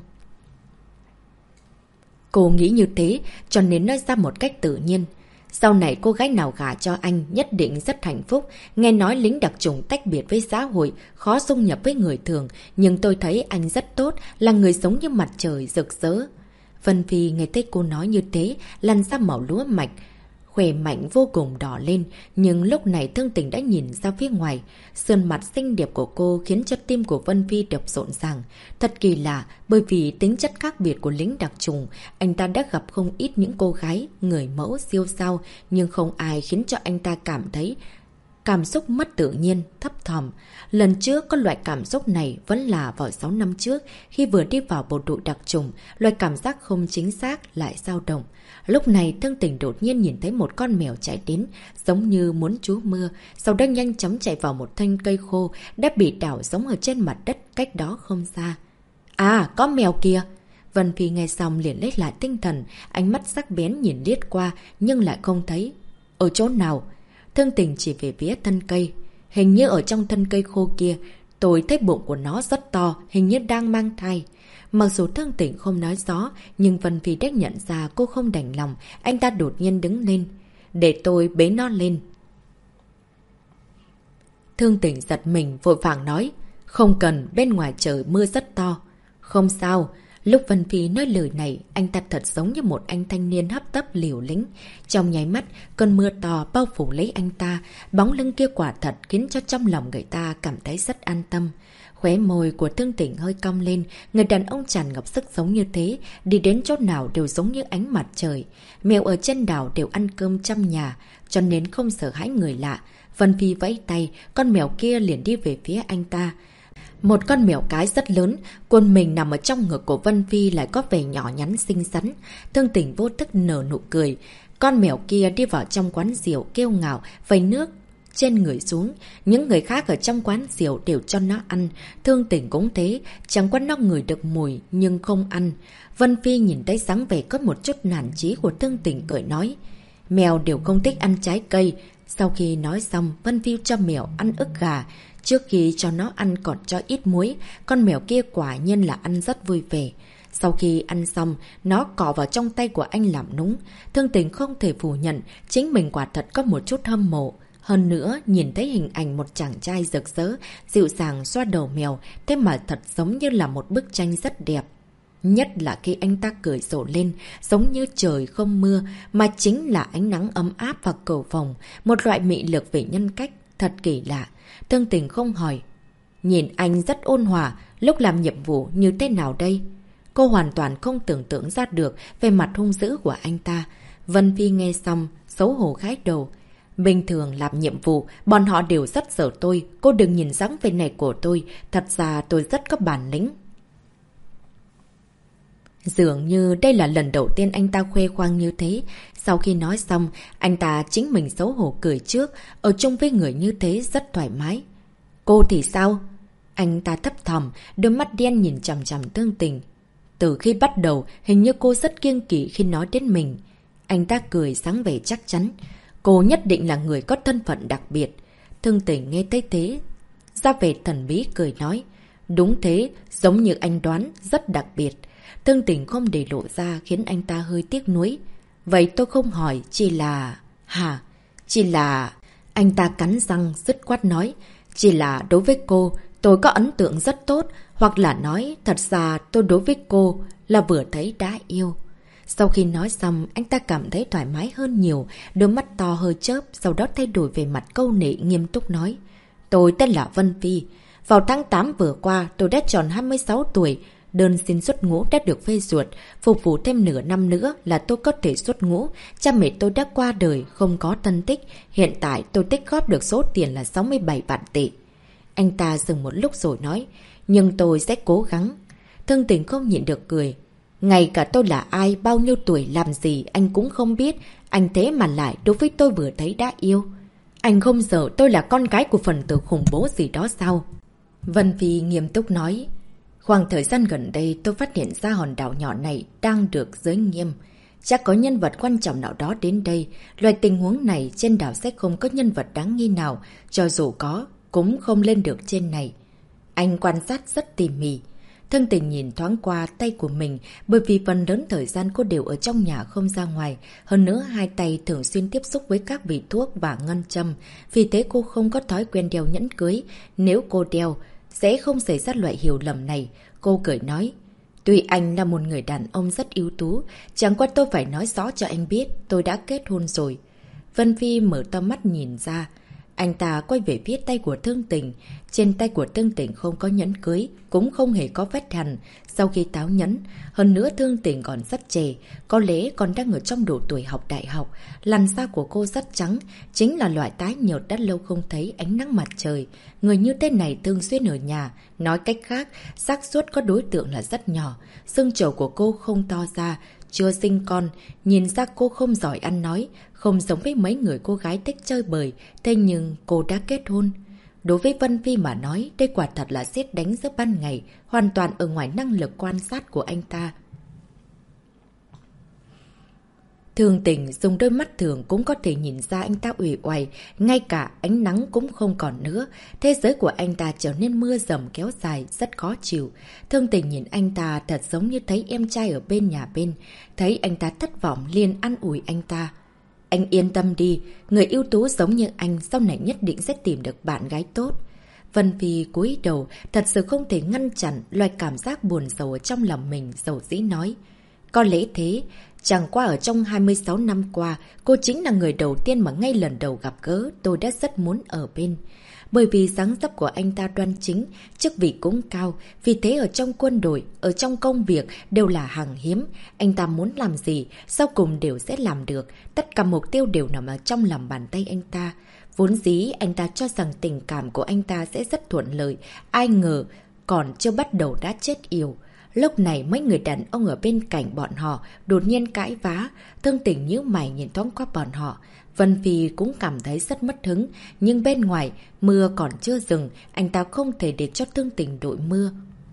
Cô nghĩ như thế, cho nên nói ra một cách tự nhiên. Sau này cô gái nào gả cho anh nhất định rất hạnh phúc. Nghe nói lính đặc chủng tách biệt với xã hội, khó xung nhập với người thường, nhưng tôi thấy anh rất tốt, là người sống như mặt trời rực rỡ. Vân Phi nghe thấy cô nói như thế, lăn ra màu lúa mạch, khỏe mạnh vô cùng đỏ lên, nhưng lúc này Thương Tình đã nhìn ra phía ngoài. Sườn mặt xinh đẹp của cô khiến cho tim của Vân Phi đập rộn ràng. Thật kỳ lạ, bởi vì tính chất khác biệt của lính đặc chủng, anh ta đã gặp không ít những cô gái, người mẫu siêu sao, nhưng không ai khiến cho anh ta cảm thấy cảm xúc mất tự nhiên, thấp thỏm. Lần trước có loại cảm xúc này vẫn là vào 6 năm trước, khi vừa đi vào bộ đội đặc chủng, loại cảm giác không chính xác lại dao động. Lúc này Thương Tình đột nhiên nhìn thấy một con mèo chạy đến, giống như muốn trú mưa, sau đó nhanh chóng chạy vào một thân cây khô đã bị đảo giống ở trên mặt đất cách đó không xa. À, có mèo kìa! Vân Phi nghe xong liền lấy lại tinh thần, ánh mắt sắc bén nhìn liếc qua nhưng lại không thấy. Ở chỗ nào? Thương Tình chỉ về phía thân cây. Hình như ở trong thân cây khô kia, tôi thấy bụng của nó rất to, hình như đang mang thai. Mặc dù Thương Tình không nói rõ, nhưng Vân Phi đã nhận ra cô không đành lòng, anh ta đột nhiên đứng lên. Để tôi bế nó lên. Thương Tình giật mình vội vàng nói, không cần, bên ngoài trời mưa rất to. Không sao. Lúc Vân Phi nói lời này, anh ta thật giống như một anh thanh niên hấp tấp liều lĩnh. Trong nháy mắt, cơn mưa to bao phủ lấy anh ta, bóng lưng kia quả thật khiến cho trong lòng người ta cảm thấy rất an tâm. Khóe môi của Thương Tình hơi cong lên, người đàn ông tràn ngập sức sống như thế, đi đến chỗ nào đều giống như ánh mặt trời. Mèo ở trên đảo đều ăn cơm trong nhà, cho nên không sợ hãi người lạ. Vân Phi vẫy tay, con mèo kia liền đi về phía anh ta. Một con mèo cái rất lớn, quần mình nằm ở trong ngực của Vân Phi lại có vẻ nhỏ nhắn xinh xắn. Thương Tình vô thức nở nụ cười. Con mèo kia đi vào trong quán rượu kêu ngạo, vẩy nước trên người xuống. Những người khác ở trong quán rượu đều cho nó ăn. Thương Tình cũng thế, chẳng qua nó ngửi được mùi nhưng không ăn. Vân Phi nhìn thấy dáng vẻ có một chút nản chí của Thương Tình cười nói. Mèo đều không thích ăn trái cây. Sau khi nói xong, Vân Phi cho mèo ăn ức gà. Trước khi cho nó ăn còn cho ít muối, con mèo kia quả nhiên là ăn rất vui vẻ. Sau khi ăn xong, nó cọ vào trong tay của anh làm núng. Thương Tình không thể phủ nhận, chính mình quả thật có một chút hâm mộ. Hơn nữa, nhìn thấy hình ảnh một chàng trai rực rỡ, dịu dàng xoa đầu mèo, thế mà thật giống như là một bức tranh rất đẹp. Nhất là khi anh ta cười rộ lên, giống như trời không mưa, mà chính là ánh nắng ấm áp và cầu vồng, một loại mị lực về nhân cách, thật kỳ lạ. Thương Tình không hỏi. Nhìn anh rất ôn hòa, lúc làm nhiệm vụ như thế nào đây? Cô hoàn toàn không tưởng tượng ra được về mặt hung dữ của anh ta. Vân Phi nghe xong, xấu hổ gái đầu. Bình thường làm nhiệm vụ, bọn họ đều rất sợ tôi. Cô đừng nhìn dáng vẻ này của tôi, thật ra tôi rất có bản lĩnh. Dường như đây là lần đầu tiên anh ta khoe khoang như thế. Sau khi nói xong, anh ta chính mình xấu hổ cười trước, ở chung với người như thế rất thoải mái. Cô thì sao? Anh ta thấp thỏm, đôi mắt đen nhìn chằm chằm Thương Tình. Từ khi bắt đầu, hình như cô rất kiêng kỵ khi nói đến mình. Anh ta cười sáng vẻ chắc chắn. Cô nhất định là người có thân phận đặc biệt. Thương Tình nghe thấy thế, ra vẻ thần bí cười nói. Đúng thế, giống như anh đoán, rất đặc biệt. Thương Tình không để lộ ra khiến anh ta hơi tiếc nuối. Vậy tôi không hỏi, chỉ là... Hả? Chỉ là... Anh ta cắn răng, dứt khoát nói. Chỉ là đối với cô, tôi có ấn tượng rất tốt. Hoặc là nói, thật ra tôi đối với cô là vừa thấy đã yêu. Sau khi nói xong, anh ta cảm thấy thoải mái hơn nhiều. Đôi mắt to hơi chớp, sau đó thay đổi về mặt câu nệ nghiêm túc nói. Tôi tên là Vân Phi. Vào tháng 8 vừa qua, tôi đã tròn 26 tuổi. Đơn xin xuất ngũ đã được phê duyệt. Phục vụ thêm nửa năm nữa là tôi có thể xuất ngũ. Cha mẹ tôi đã qua đời, không có thân tích. Hiện tại tôi tích góp được số tiền là 67 vạn tệ. Anh ta dừng một lúc rồi nói. Nhưng tôi sẽ cố gắng. Thương Tình không nhịn được cười. Ngay cả tôi là ai, bao nhiêu tuổi, làm gì anh cũng không biết. Anh thế mà lại đối với tôi vừa thấy đã yêu. Anh không sợ tôi là con gái của phần tử khủng bố gì đó sao? Vân Phi nghiêm túc nói. Khoảng thời gian gần đây tôi phát hiện ra hòn đảo nhỏ này đang được giới nghiêm. Chắc có nhân vật quan trọng nào đó đến đây. Loại tình huống này trên đảo sẽ không có nhân vật đáng nghi nào. Cho dù có, cũng không lên được trên này. Anh quan sát rất tỉ mỉ. Thương Tình nhìn thoáng qua tay của mình, bởi vì phần lớn thời gian cô đều ở trong nhà không ra ngoài. Hơn nữa hai tay thường xuyên tiếp xúc với các vị thuốc và ngân châm. Vì thế cô không có thói quen đeo nhẫn cưới. Nếu cô đeo, sẽ không xảy ra loại hiểu lầm này. Cô cười nói. Tuy anh là một người đàn ông rất ưu tú, chẳng qua tôi phải nói rõ cho anh biết tôi đã kết hôn rồi. Vân Phi mở to mắt nhìn ra. Anh ta quay về phía tay của Thương Tình. Trên tay của Thương Tình không có nhẫn cưới, cũng không hề có vết hằn sau khi táo nhẫn. Hơn nữa Thương Tình còn rất trẻ, có lẽ còn đang ở trong độ tuổi học đại học. Làn da của cô rất trắng, chính là loại tái nhợt đã lâu không thấy ánh nắng mặt trời. Người như thế này thường xuyên ở nhà, nói cách khác, xác suất có đối tượng là rất nhỏ. Xương chậu của cô không to ra, chưa sinh con, nhìn ra cô không giỏi ăn nói, không giống với mấy người cô gái thích chơi bời, thế nhưng cô đã kết hôn. Đối với Vân Phi mà nói, đây quả thật là sét đánh giữa ban ngày, hoàn toàn ở ngoài năng lực quan sát của anh ta. Thương Tình dùng đôi mắt thường cũng có thể nhìn ra anh ta uể oải, ngay cả ánh nắng cũng không còn nữa. Thế giới của anh ta trở nên mưa dầm kéo dài, rất khó chịu. Thương Tình nhìn anh ta thật giống như thấy em trai ở bên nhà bên. Thấy anh ta thất vọng liền an ủi anh ta. Anh yên tâm đi, người ưu tú giống như anh sau này nhất định sẽ tìm được bạn gái tốt. Vân Phi cúi đầu, thật sự không thể ngăn chặn loại cảm giác buồn rầu ở trong lòng mình, dầu dĩ nói. Có lẽ thế, chẳng qua ở trong 26 năm qua, cô chính là người đầu tiên mà ngay lần đầu gặp gỡ tôi đã rất muốn ở bên. Bởi vì dáng dấp của anh ta đoan chính, chức vị cũng cao, vì thế ở trong quân đội, ở trong công việc đều là hàng hiếm. Anh ta muốn làm gì, sau cùng đều sẽ làm được, tất cả mục tiêu đều nằm ở trong lòng bàn tay anh ta. Vốn dĩ anh ta cho rằng tình cảm của anh ta sẽ rất thuận lợi, ai ngờ còn chưa bắt đầu đã chết yểu. Lúc này mấy người đàn ông ở bên cạnh bọn họ đột nhiên cãi vã, Thương Tình nhíu mày nhìn thoáng qua bọn họ. Vân Phi cũng cảm thấy rất mất hứng, nhưng bên ngoài mưa còn chưa dừng, anh ta không thể để cho Thương Tình đội mưa.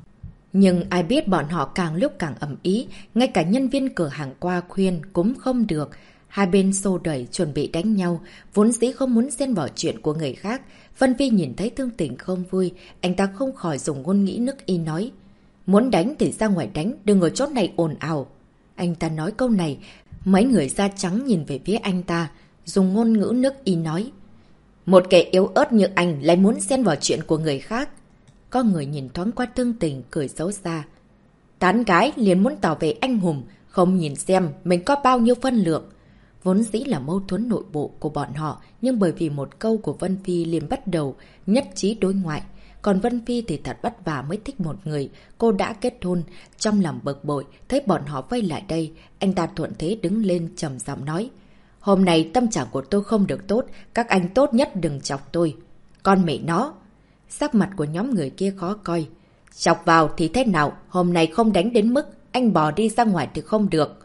Nhưng ai biết bọn họ càng lúc càng ầm ĩ, ngay cả nhân viên cửa hàng qua khuyên cũng không được. Hai bên xô đẩy chuẩn bị đánh nhau, vốn dĩ không muốn xen vào chuyện của người khác. Vân Phi nhìn thấy Thương Tình không vui, anh ta không khỏi dùng ngôn ngữ nước y nói. Muốn đánh thì ra ngoài đánh, đừng ở chỗ này ồn ào. Anh ta nói câu này, mấy người da trắng nhìn về phía anh ta, dùng ngôn ngữ nước y nói. Một kẻ yếu ớt như anh lại muốn xen vào chuyện của người khác. Có người nhìn thoáng qua Thương Tình cười xấu xa. Tán gái liền muốn tỏ vẻ anh hùng, không nhìn xem mình có bao nhiêu phân lượng. Vốn dĩ là mâu thuẫn nội bộ của bọn họ, nhưng bởi vì một câu của Vân Phi liền bắt đầu nhất trí đối ngoại. Còn Vân Phi thì thật vất vả mới thích một người, cô đã kết hôn, trong lòng bực bội, thấy bọn họ vây lại đây, anh ta thuận thế đứng lên trầm giọng nói. Hôm nay tâm trạng của tôi không được tốt, các anh tốt nhất đừng chọc tôi. Con mẹ nó! Sắc mặt của nhóm người kia khó coi. Chọc vào thì thế nào, hôm nay không đánh đến mức anh bỏ đi ra ngoài thì không được.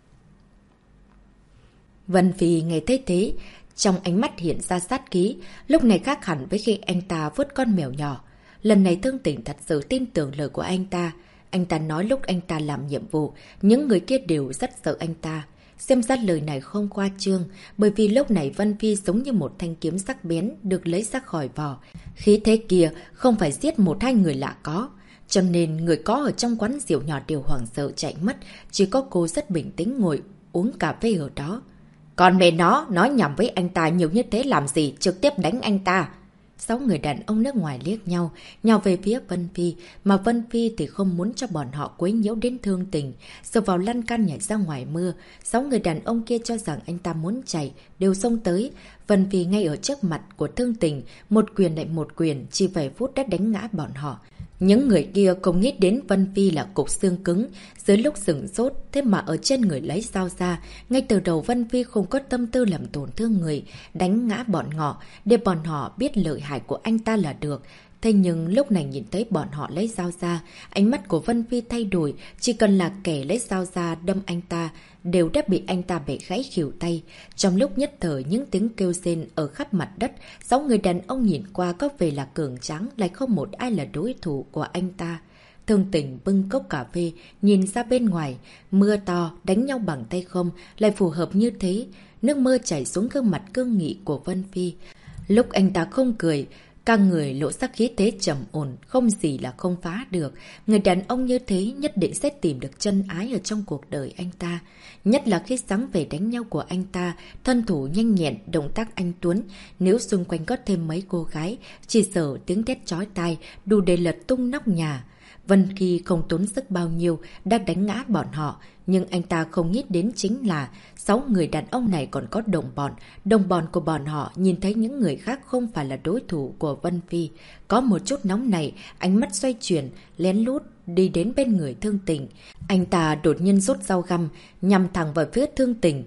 Vân Phi nghe thấy thế, trong ánh mắt hiện ra sát khí, lúc này khác hẳn với khi anh ta vứt con mèo nhỏ. Lần này Thương Tỉnh thật sự tin tưởng lời của anh ta. Anh ta nói lúc anh ta làm nhiệm vụ, những người kia đều rất sợ anh ta. Xem ra lời này không khoa trương, bởi vì lúc này Vân Phi giống như một thanh kiếm sắc bén được lấy ra khỏi vỏ. Khí thế kia không phải giết một hai người lạ có. Cho nên người có ở trong quán rượu nhỏ đều hoảng sợ chạy mất, chỉ có cô rất bình tĩnh ngồi uống cà phê ở đó. Còn mẹ nó, nói nhầm với anh ta nhiều như thế làm gì, trực tiếp đánh anh ta. 6 người đàn ông nước ngoài liếc nhau, nhào về phía Vân Phi, mà Vân Phi thì không muốn cho bọn họ quấy nhiễu đến Thương Tình, sờ vào lan can nhảy ra ngoài mưa. 6 người đàn ông kia cho rằng anh ta muốn chạy, đều xông tới. Vân Phi ngay ở trước mặt của Thương Tình, một quyền lại một quyền, chỉ vài phút đã đánh ngã bọn họ. Những người kia không nghĩ đến Vân Phi là cục xương cứng, dưới lúc sửng sốt, thế mà ở trên người lấy dao ra. Ngay từ đầu Vân Phi không có tâm tư làm tổn thương người, đánh ngã bọn họ, để bọn họ biết lợi hại của anh ta là được. Thế nhưng lúc này nhìn thấy bọn họ lấy dao ra, ánh mắt của Vân Phi thay đổi, chỉ cần là kẻ lấy dao ra đâm anh ta, đều đã bị anh ta bẻ gãy khỉu tay. Trong lúc nhất thời những tiếng kêu rên ở khắp mặt đất, 6 người đàn ông nhìn qua có vẻ là cường tráng, lại không một ai là đối thủ của anh ta. Thương Tình bưng cốc cà phê, nhìn ra bên ngoài, mưa to, đánh nhau bằng tay không, lại phù hợp như thế. Nước mưa chảy xuống gương mặt cương nghị của Vân Phi. Lúc anh ta không cười, các người lộ sắc khí thế trầm ổn, không gì là không phá được. Người đàn ông như thế nhất định sẽ tìm được chân ái ở trong cuộc đời anh ta. Nhất là khi sáng về đánh nhau của anh ta, thân thủ nhanh nhẹn, động tác anh tuấn. Nếu xung quanh có thêm mấy cô gái, chỉ sợ tiếng thét chói tai, đủ để lật tung nóc nhà. Vân Phi không tốn sức bao nhiêu, đã đánh ngã bọn họ. Nhưng anh ta không nghĩ đến chính là 6 người đàn ông này còn có đồng bọn. Đồng bọn của bọn họ nhìn thấy những người khác không phải là đối thủ của Vân Phi. Có một chút nóng này, ánh mắt xoay chuyển, lén lút đi đến bên người Thương Tình. Anh ta đột nhiên rút dao găm, nhằm thẳng vào phía Thương Tình.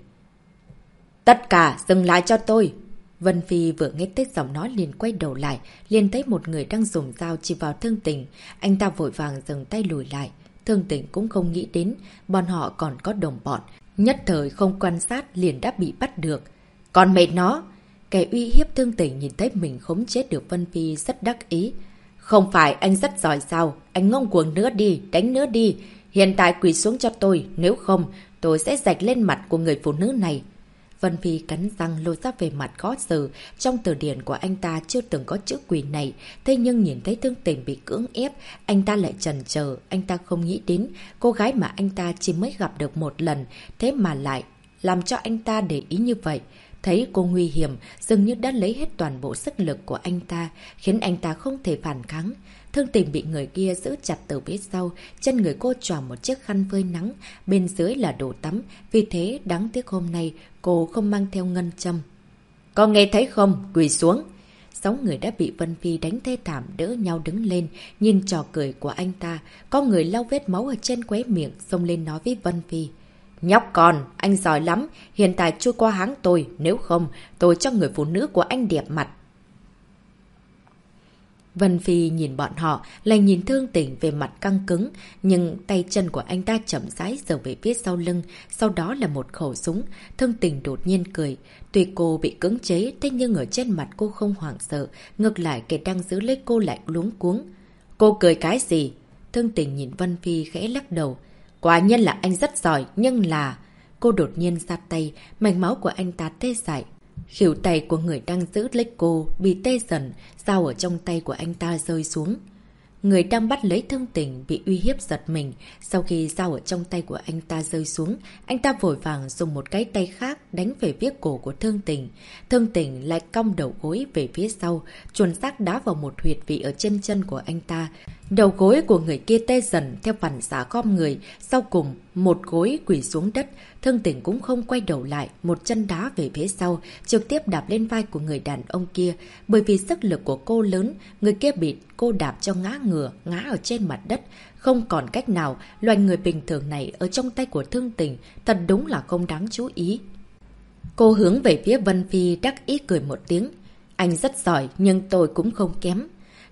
Tất cả dừng lại cho tôi! Vân Phi vừa nghe tới giọng nói liền quay đầu lại, liền thấy một người đang dùng dao chỉ vào Thương Tình. Anh ta vội vàng dừng tay lùi lại. Thương Tình cũng không nghĩ đến, bọn họ còn có đồng bọn. Nhất thời không quan sát liền đã bị bắt được. Còn mệt nó! Kẻ uy hiếp Thương Tình nhìn thấy mình khống chế được Vân Phi rất đắc ý. Không phải anh rất giỏi sao? Anh ngông cuồng nữa đi, đánh nữa đi. Hiện tại quỳ xuống cho tôi, nếu không, tôi sẽ rạch lên mặt của người phụ nữ này. Vân Phi cắn răng lôi ra về mặt khó xử, trong từ điển của anh ta chưa từng có chữ quỳ này, thế nhưng nhìn thấy Thương Tình bị cưỡng ép, anh ta lại chần chờ, anh ta không nghĩ đến cô gái mà anh ta chỉ mới gặp được một lần, thế mà lại làm cho anh ta để ý như vậy. Thấy cô nguy hiểm, dường như đã lấy hết toàn bộ sức lực của anh ta, khiến anh ta không thể phản kháng. Thương Tình bị người kia giữ chặt từ phía sau, chân người cô choàng một chiếc khăn phơi nắng, bên dưới là đồ tắm, vì thế đáng tiếc hôm nay cô không mang theo ngân châm. Có nghe thấy không? Quỳ xuống! 6 người đã bị Vân Phi đánh thê thảm đỡ nhau đứng lên, nhìn trò cười của anh ta. Có người lau vết máu ở trên khóe miệng, xông lên nói với Vân Phi. Nhóc con, anh giỏi lắm, hiện tại chưa qua háng tôi, nếu không, tôi cho người phụ nữ của anh đẹp mặt. Vân Phi nhìn bọn họ, lại nhìn Thương Tình về mặt căng cứng, nhưng tay chân của anh ta chậm rãi giở về phía sau lưng, sau đó là một khẩu súng. Thương Tình đột nhiên cười. Tuy cô bị cưỡng chế, thế nhưng ở trên mặt cô không hoảng sợ, ngược lại kẻ đang giữ lấy cô lại luống cuống. Cô cười cái gì? Thương Tình nhìn Vân Phi khẽ lắc đầu. Quả nhiên là anh rất giỏi, nhưng là... Cô đột nhiên ra tay, mạch máu của anh ta tê dại. Khỉu tay của người đang giữ lấy cô bị tê dần, dao ở trong tay của anh ta rơi xuống. Người đang bắt lấy Thương Tình bị uy hiếp giật mình. Sau khi dao ở trong tay của anh ta rơi xuống, anh ta vội vàng dùng một cái tay khác đánh về phía cổ của Thương Tình. Thương Tình lại cong đầu gối về phía sau, chuẩn xác đá vào một huyệt vị ở trên chân của anh ta. Đầu gối của người kia tê dần theo phản xạ khom người, sau cùng một gối quỳ xuống đất. Thương Tình cũng không quay đầu lại, một chân đá về phía sau, trực tiếp đạp lên vai của người đàn ông kia. Bởi vì sức lực của cô lớn, người kia bị cô đạp cho ngã ngửa, ngã ở trên mặt đất. Không còn cách nào, loài người bình thường này ở trong tay của Thương Tình thật đúng là không đáng chú ý. Cô hướng về phía Vân Phi đắc ý cười một tiếng. Anh rất giỏi nhưng tôi cũng không kém.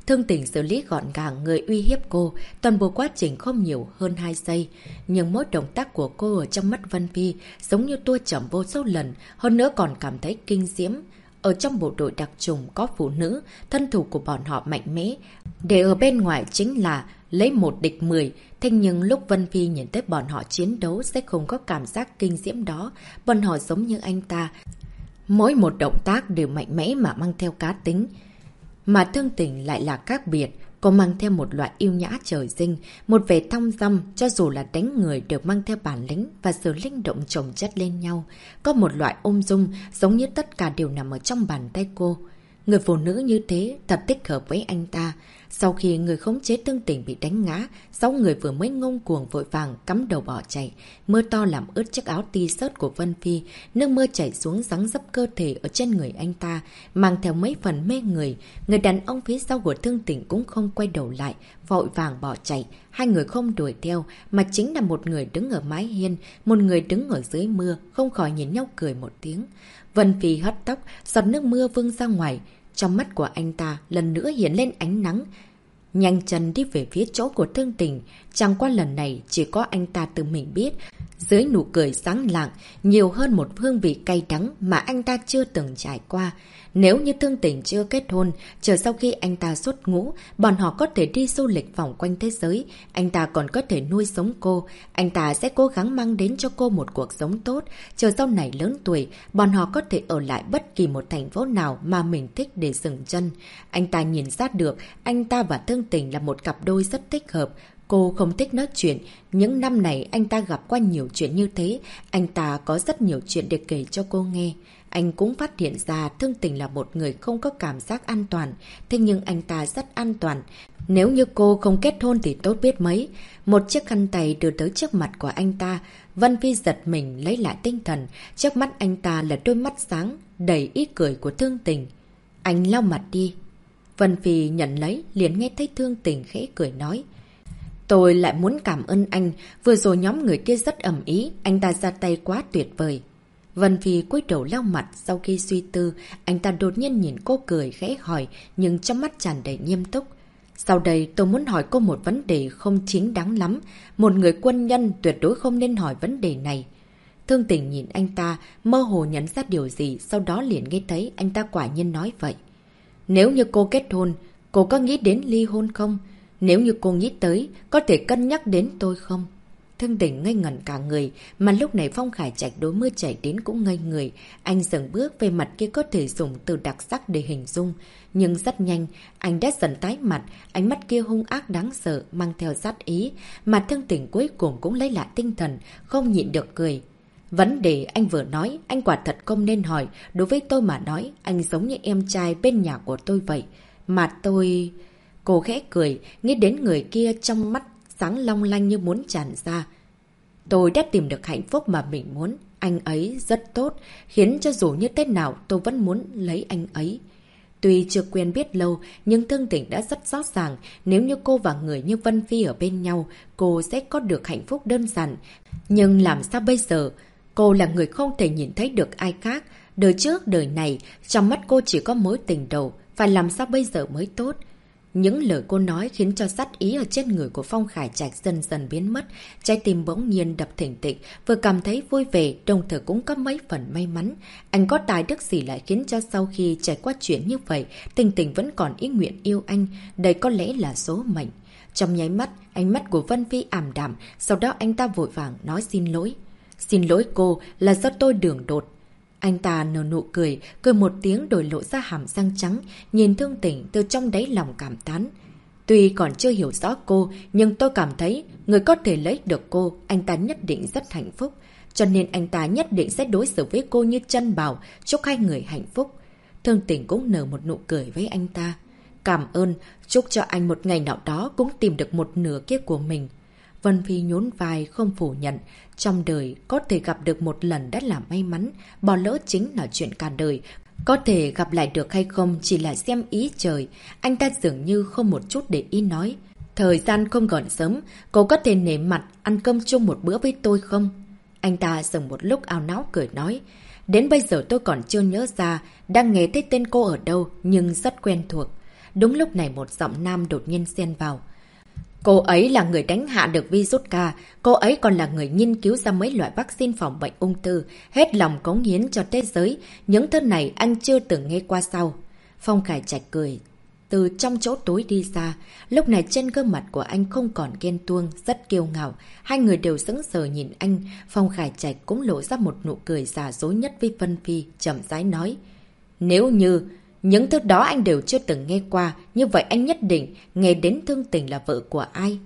Thương Tình xử lý gọn gàng người uy hiếp cô, toàn bộ quá trình không nhiều hơn 2 giây. Nhưng mỗi động tác của cô ở trong mắt Vân Phi giống như tua chậm vô số lần, hơn nữa còn cảm thấy kinh diễm. Ở trong bộ đội đặc trùng có phụ nữ, thân thủ của bọn họ mạnh mẽ, để ở bên ngoài chính là lấy 1 địch 10. Thế nhưng lúc Vân Phi nhìn thấy bọn họ chiến đấu sẽ không có cảm giác kinh diễm đó, bọn họ giống như anh ta. Mỗi một động tác đều mạnh mẽ mà mang theo cá tính. Mà Thương Tình lại là khác biệt, cô mang theo một loại yêu nhã trời sinh, một vẻ thong dong, cho dù là đánh người đều mang theo bản lĩnh và sự linh động chồng chất lên nhau. Có một loại ung dung, giống như tất cả đều nằm ở trong bàn tay cô. Người phụ nữ như thế thật thích hợp với anh ta. Sau khi người khống chế Thương Tình bị đánh ngã, 6 người vừa mới ngông cuồng vội vàng cắm đầu bỏ chạy. Mưa to làm ướt chiếc áo t-shirt của Vân Phi, nước mưa chảy xuống giáng dấp cơ thể ở trên người anh ta, mang theo mấy phần mê người. Người đàn ông phía sau của Thương Tình cũng không quay đầu lại, vội vàng bỏ chạy. Hai người không đuổi theo, mà chính là một người đứng ở mái hiên, một người đứng ở dưới mưa, không khỏi nhìn nhau cười một tiếng. Vân Phi hất tóc, giọt nước mưa vươn ra ngoài. Trong mắt của anh ta lần nữa hiện lên ánh nắng. Nhanh chân đi về phía chỗ của Thương Tình. Chẳng qua lần này chỉ có anh ta tự mình biết. Dưới nụ cười sáng lạng, nhiều hơn một hương vị cay đắng mà anh ta chưa từng trải qua. Nếu như Thương Tình chưa kết hôn, chờ sau khi anh ta xuất ngũ, bọn họ có thể đi du lịch vòng quanh thế giới. Anh ta còn có thể nuôi sống cô. Anh ta sẽ cố gắng mang đến cho cô một cuộc sống tốt. Chờ sau này lớn tuổi, bọn họ có thể ở lại bất kỳ một thành phố nào mà mình thích để dừng chân. Anh ta nhìn ra được, anh ta và Thương Tình là một cặp đôi rất thích hợp. Cô không thích nói chuyện, những năm này anh ta gặp qua nhiều chuyện như thế, anh ta có rất nhiều chuyện để kể cho cô nghe. Anh cũng phát hiện ra Thương Tình là một người không có cảm giác an toàn, thế nhưng anh ta rất an toàn. Nếu như cô không kết hôn thì tốt biết mấy. Một chiếc khăn tay đưa tới trước mặt của anh ta, Vân Phi giật mình lấy lại tinh thần, trước mắt anh ta là đôi mắt sáng, đầy ý cười của Thương Tình. Anh lau mặt đi. Vân Phi nhận lấy, liền nghe thấy Thương Tình khẽ cười nói. Tôi lại muốn cảm ơn anh, vừa rồi nhóm người kia rất ầm ý, anh ta ra tay quá tuyệt vời. Vân Phi cúi đầu lau mặt, sau khi suy tư, anh ta đột nhiên nhìn cô cười khẽ hỏi, nhưng trong mắt tràn đầy nghiêm túc. Sau đây tôi muốn hỏi cô một vấn đề không chính đáng lắm, một người quân nhân tuyệt đối không nên hỏi vấn đề này. Thương Tình nhìn anh ta, mơ hồ nhận ra điều gì, sau đó liền nghe thấy anh ta quả nhiên nói vậy. Nếu như cô kết hôn, cô có nghĩ đến ly hôn không? Nếu như cô nghĩ tới, có thể cân nhắc đến tôi không? Thương Tình ngây ngẩn cả người, mà lúc này Phong Khải Trạch đối mưa chảy đến cũng ngây người. Anh dừng bước, về mặt kia có thể dùng từ đặc sắc để hình dung. Nhưng rất nhanh, anh đã dần tái mặt, ánh mắt kia hung ác đáng sợ, mang theo sát ý. Mà Thương Tình cuối cùng cũng lấy lại tinh thần, không nhịn được cười. Vấn đề anh vừa nói, anh quả thật không nên hỏi. Đối với tôi mà nói, anh giống như em trai bên nhà của tôi vậy. Mà tôi... Cô khẽ cười, nghĩ đến người kia trong mắt sáng long lanh như muốn tràn ra. Tôi đã tìm được hạnh phúc mà mình muốn. Anh ấy rất tốt, khiến cho dù như thế nào tôi vẫn muốn lấy anh ấy. Tuy chưa quen biết lâu, nhưng Thương Tình đã rất rõ ràng, nếu như cô và người như Vân Phi ở bên nhau, cô sẽ có được hạnh phúc đơn giản. Nhưng làm sao bây giờ? Cô là người không thể nhìn thấy được ai khác. Đời trước, đời này, trong mắt cô chỉ có mối tình đầu. Phải làm sao bây giờ mới tốt? Những lời cô nói khiến cho sát ý ở trên người của Phong Khải Trạch dần dần biến mất. Trái tim bỗng nhiên đập thình thịch, vừa cảm thấy vui vẻ, đồng thời cũng có mấy phần may mắn. Anh có tài đức gì lại khiến cho sau khi trải qua chuyện như vậy, Tình Tình vẫn còn ý nguyện yêu anh. Đây có lẽ là số mệnh. Trong nháy mắt, ánh mắt của Vân Phi ảm đạm, sau đó anh ta vội vàng nói xin lỗi. Xin lỗi cô, là do tôi đường đột. Anh ta nở nụ cười, cười một tiếng đổi lộ ra hàm răng trắng, nhìn Thương Tình từ trong đáy lòng cảm thán. Tuy còn chưa hiểu rõ cô, nhưng tôi cảm thấy người có thể lấy được cô, anh ta nhất định rất hạnh phúc. Cho nên anh ta nhất định sẽ đối xử với cô như chân bảo, chúc hai người hạnh phúc. Thương Tình cũng nở một nụ cười với anh ta. Cảm ơn, chúc cho anh một ngày nào đó cũng tìm được một nửa kia của mình. Vân Phi nhún vai không phủ nhận. Trong đời, có thể gặp được một lần đã là may mắn, bỏ lỡ chính là chuyện cả đời. Có thể gặp lại được hay không chỉ là xem ý trời. Anh ta dường như không một chút để ý nói. Thời gian không còn sớm, cô có thể nể mặt ăn cơm chung một bữa với tôi không? Anh ta dừng một lúc ào não cười nói. Đến bây giờ tôi còn chưa nhớ ra, đang nghe thấy tên cô ở đâu, nhưng rất quen thuộc. Đúng lúc này một giọng nam đột nhiên xen vào. Cô ấy là người đánh hạ được virus K, cô ấy còn là người nghiên cứu ra mấy loại vaccine phòng bệnh ung thư, hết lòng cống hiến cho thế giới. Những thứ này anh chưa từng nghe qua sao? Phong Khải Trạch cười từ trong chỗ tối đi ra. Lúc này trên gương mặt của anh không còn ghen tuông, rất kiêu ngạo. Hai người đều sững sờ nhìn anh. Phong Khải Trạch cũng lộ ra một nụ cười giả dối nhất với Vân Phi, chậm rãi nói. Nếu như những thứ đó anh đều chưa từng nghe qua, như vậy anh nhất định nghe đến Thương Tình là vợ của ai?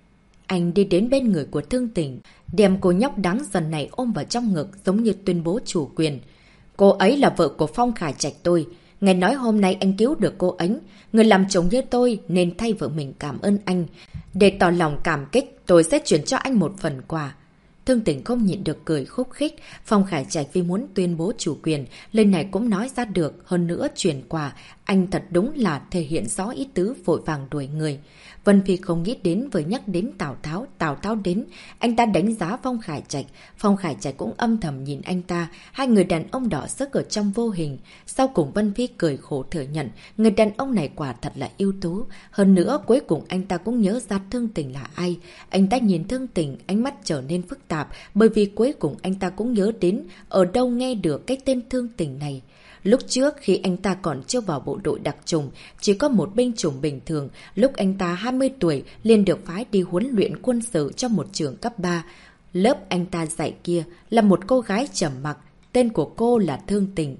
Anh đi đến bên người của Thương Tình, đem cô nhóc đáng dần này ôm vào trong ngực giống như tuyên bố chủ quyền. Cô ấy là vợ của Phong Khải Trạch tôi. Nghe nói hôm nay anh cứu được cô ấy. Người làm chồng như tôi nên thay vợ mình cảm ơn anh. Để tỏ lòng cảm kích, tôi sẽ chuyển cho anh một phần quà. Thương Tình không nhịn được cười khúc khích. Phong Khải Trạch vì muốn tuyên bố chủ quyền, lời này cũng nói ra được. Hơn nữa chuyển quà, anh thật đúng là thể hiện rõ ý tứ vội vàng đuổi người. Vân Phi không nghĩ đến vừa nhắc đến Tào Tháo đến, anh ta đánh giá Phong Khải Trạch. Phong Khải Trạch cũng âm thầm nhìn anh ta, hai người đàn ông đỏ sức ở trong vô hình. Sau cùng Vân Phi cười khổ thừa nhận, người đàn ông này quả thật là ưu tú. Hơn nữa cuối cùng anh ta cũng nhớ ra Thương Tình là ai. Anh ta nhìn Thương Tình, ánh mắt trở nên phức tạp, bởi vì cuối cùng anh ta cũng nhớ đến ở đâu nghe được cái tên Thương Tình này. Lúc trước khi anh ta còn chưa vào bộ đội đặc chủng, chỉ có một binh chủng bình thường, lúc anh ta 20 tuổi liền được phái đi huấn luyện quân sự trong một trường cấp 3. Lớp anh ta dạy kia là một cô gái trầm mặc, tên của cô là Thương Tình.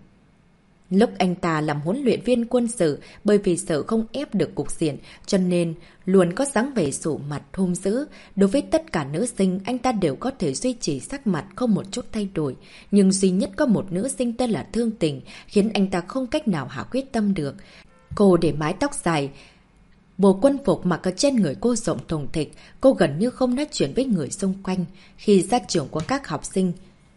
Lúc anh ta làm huấn luyện viên quân sự, bởi vì sợ không ép được cục diện, cho nên luôn có dáng vẻ sụ mặt hung dữ. Đối với tất cả nữ sinh, anh ta đều có thể duy trì sắc mặt không một chút thay đổi. Nhưng duy nhất có một nữ sinh tên là Thương Tình, khiến anh ta không cách nào hạ quyết tâm được. Cô để mái tóc dài, bộ quân phục mặc ở trên người cô rộng thùng thịch, cô gần như không nói chuyện với người xung quanh. Khi ra trường của các học sinh,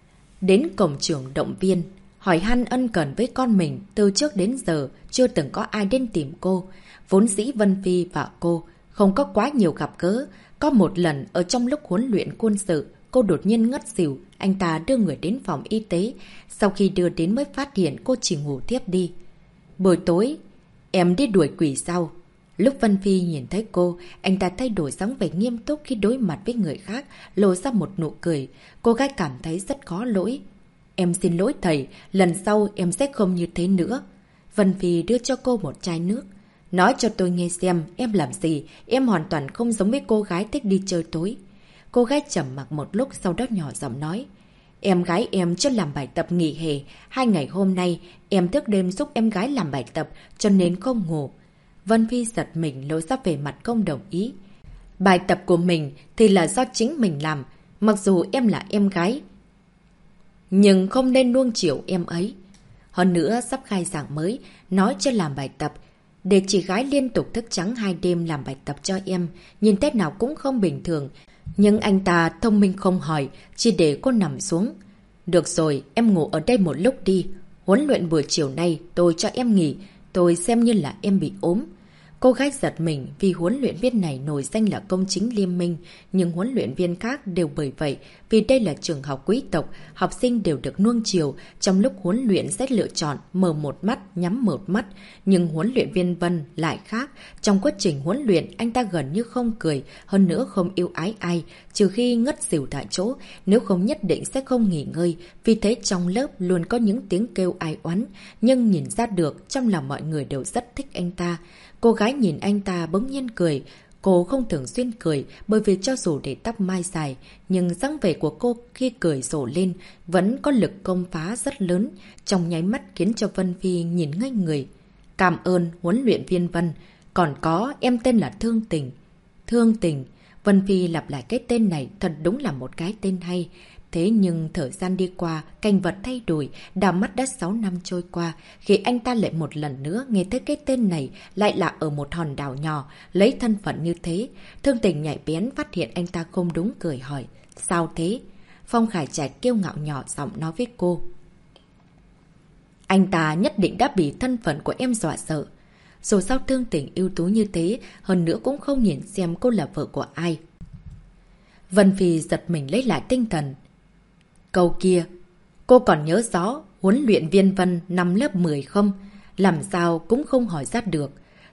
đến cổng trường động viên, hỏi han ân cần với con mình, từ trước đến giờ chưa từng có ai đến tìm cô. Vốn dĩ Vân Phi và cô không có quá nhiều gặp gỡ. Có một lần ở trong lúc huấn luyện quân sự, cô đột nhiên ngất xỉu, anh ta đưa người đến phòng y tế. Sau khi đưa đến mới phát hiện cô chỉ ngủ thiếp đi. Buổi tối, em đi đuổi quỷ sao? Lúc Vân Phi nhìn thấy cô, anh ta thay đổi dáng vẻ nghiêm túc khi đối mặt với người khác, lộ ra một nụ cười. Cô gái cảm thấy rất có lỗi. Em xin lỗi thầy, lần sau em sẽ không như thế nữa. Vân Phi đưa cho cô một chai nước. Nói cho tôi nghe xem, em làm gì, em hoàn toàn không giống với cô gái thích đi chơi tối. Cô gái trầm mặc một lúc sau đó nhỏ giọng nói. Em gái em chưa làm bài tập nghỉ hè, 2 ngày hôm nay em thức đêm giúp em gái làm bài tập cho nên không ngủ. Vân Phi giật mình lộ ra về mặt không đồng ý. Bài tập của mình thì là do chính mình làm, mặc dù em là em gái, nhưng không nên nuông chiều em ấy. Hơn nữa sắp khai giảng mới, nói chưa làm bài tập, để chị gái liên tục thức trắng 2 đêm làm bài tập cho em, nhìn thế nào cũng không bình thường. Nhưng anh ta thông minh không hỏi, chỉ để cô nằm xuống. Được rồi, em ngủ ở đây một lúc đi. Huấn luyện buổi chiều nay tôi cho em nghỉ, tôi xem như là em bị ốm. Cô gái giật mình vì huấn luyện viên này nổi danh là công chính liêm minh, nhưng huấn luyện viên khác đều bởi vậy, vì đây là trường học quý tộc, học sinh đều được nuông chiều, trong lúc huấn luyện sẽ lựa chọn mở một mắt, nhắm một mắt, nhưng huấn luyện viên Vân lại khác, trong quá trình huấn luyện anh ta gần như không cười, hơn nữa không yêu ái ai, trừ khi ngất xỉu tại chỗ, nếu không nhất định sẽ không nghỉ ngơi, vì thế trong lớp luôn có những tiếng kêu ai oán, nhưng nhìn ra được trong lòng mọi người đều rất thích anh ta. Cô gái nhìn anh ta bỗng nhiên cười. Cô không thường xuyên cười bởi vì cho dù để tóc mai dài, nhưng dáng vẻ của cô khi cười rộ lên vẫn có lực công phá rất lớn, trong nháy mắt khiến cho Vân Phi nhìn ngây người. Cảm ơn huấn luyện viên Vân. Còn có, em tên là Thương Tình. Thương Tình. Vân Phi lặp lại cái tên này, thật đúng là một cái tên hay. Thế nhưng thời gian đi qua, cảnh vật thay đổi, đảo mắt đã 6 năm trôi qua, khi anh ta lại một lần nữa nghe thấy cái tên này lại là ở một hòn đảo nhỏ, lấy thân phận như thế. Thương Tình nhạy bén phát hiện anh ta không đúng, cười hỏi. Sao thế? Phong Khải Trạch kiêu ngạo nhỏ giọng nói với cô. Anh ta nhất định đã bị thân phận của em dọa sợ. Dù sao Thương Tình ưu tú như thế, hơn nữa cũng không nhìn xem cô là vợ của ai. Vân Phi giật mình lấy lại tinh thần. Câu kia, cô còn nhớ rõ huấn luyện viên Vân năm lớp 10 không? Làm sao cũng không hỏi ra được.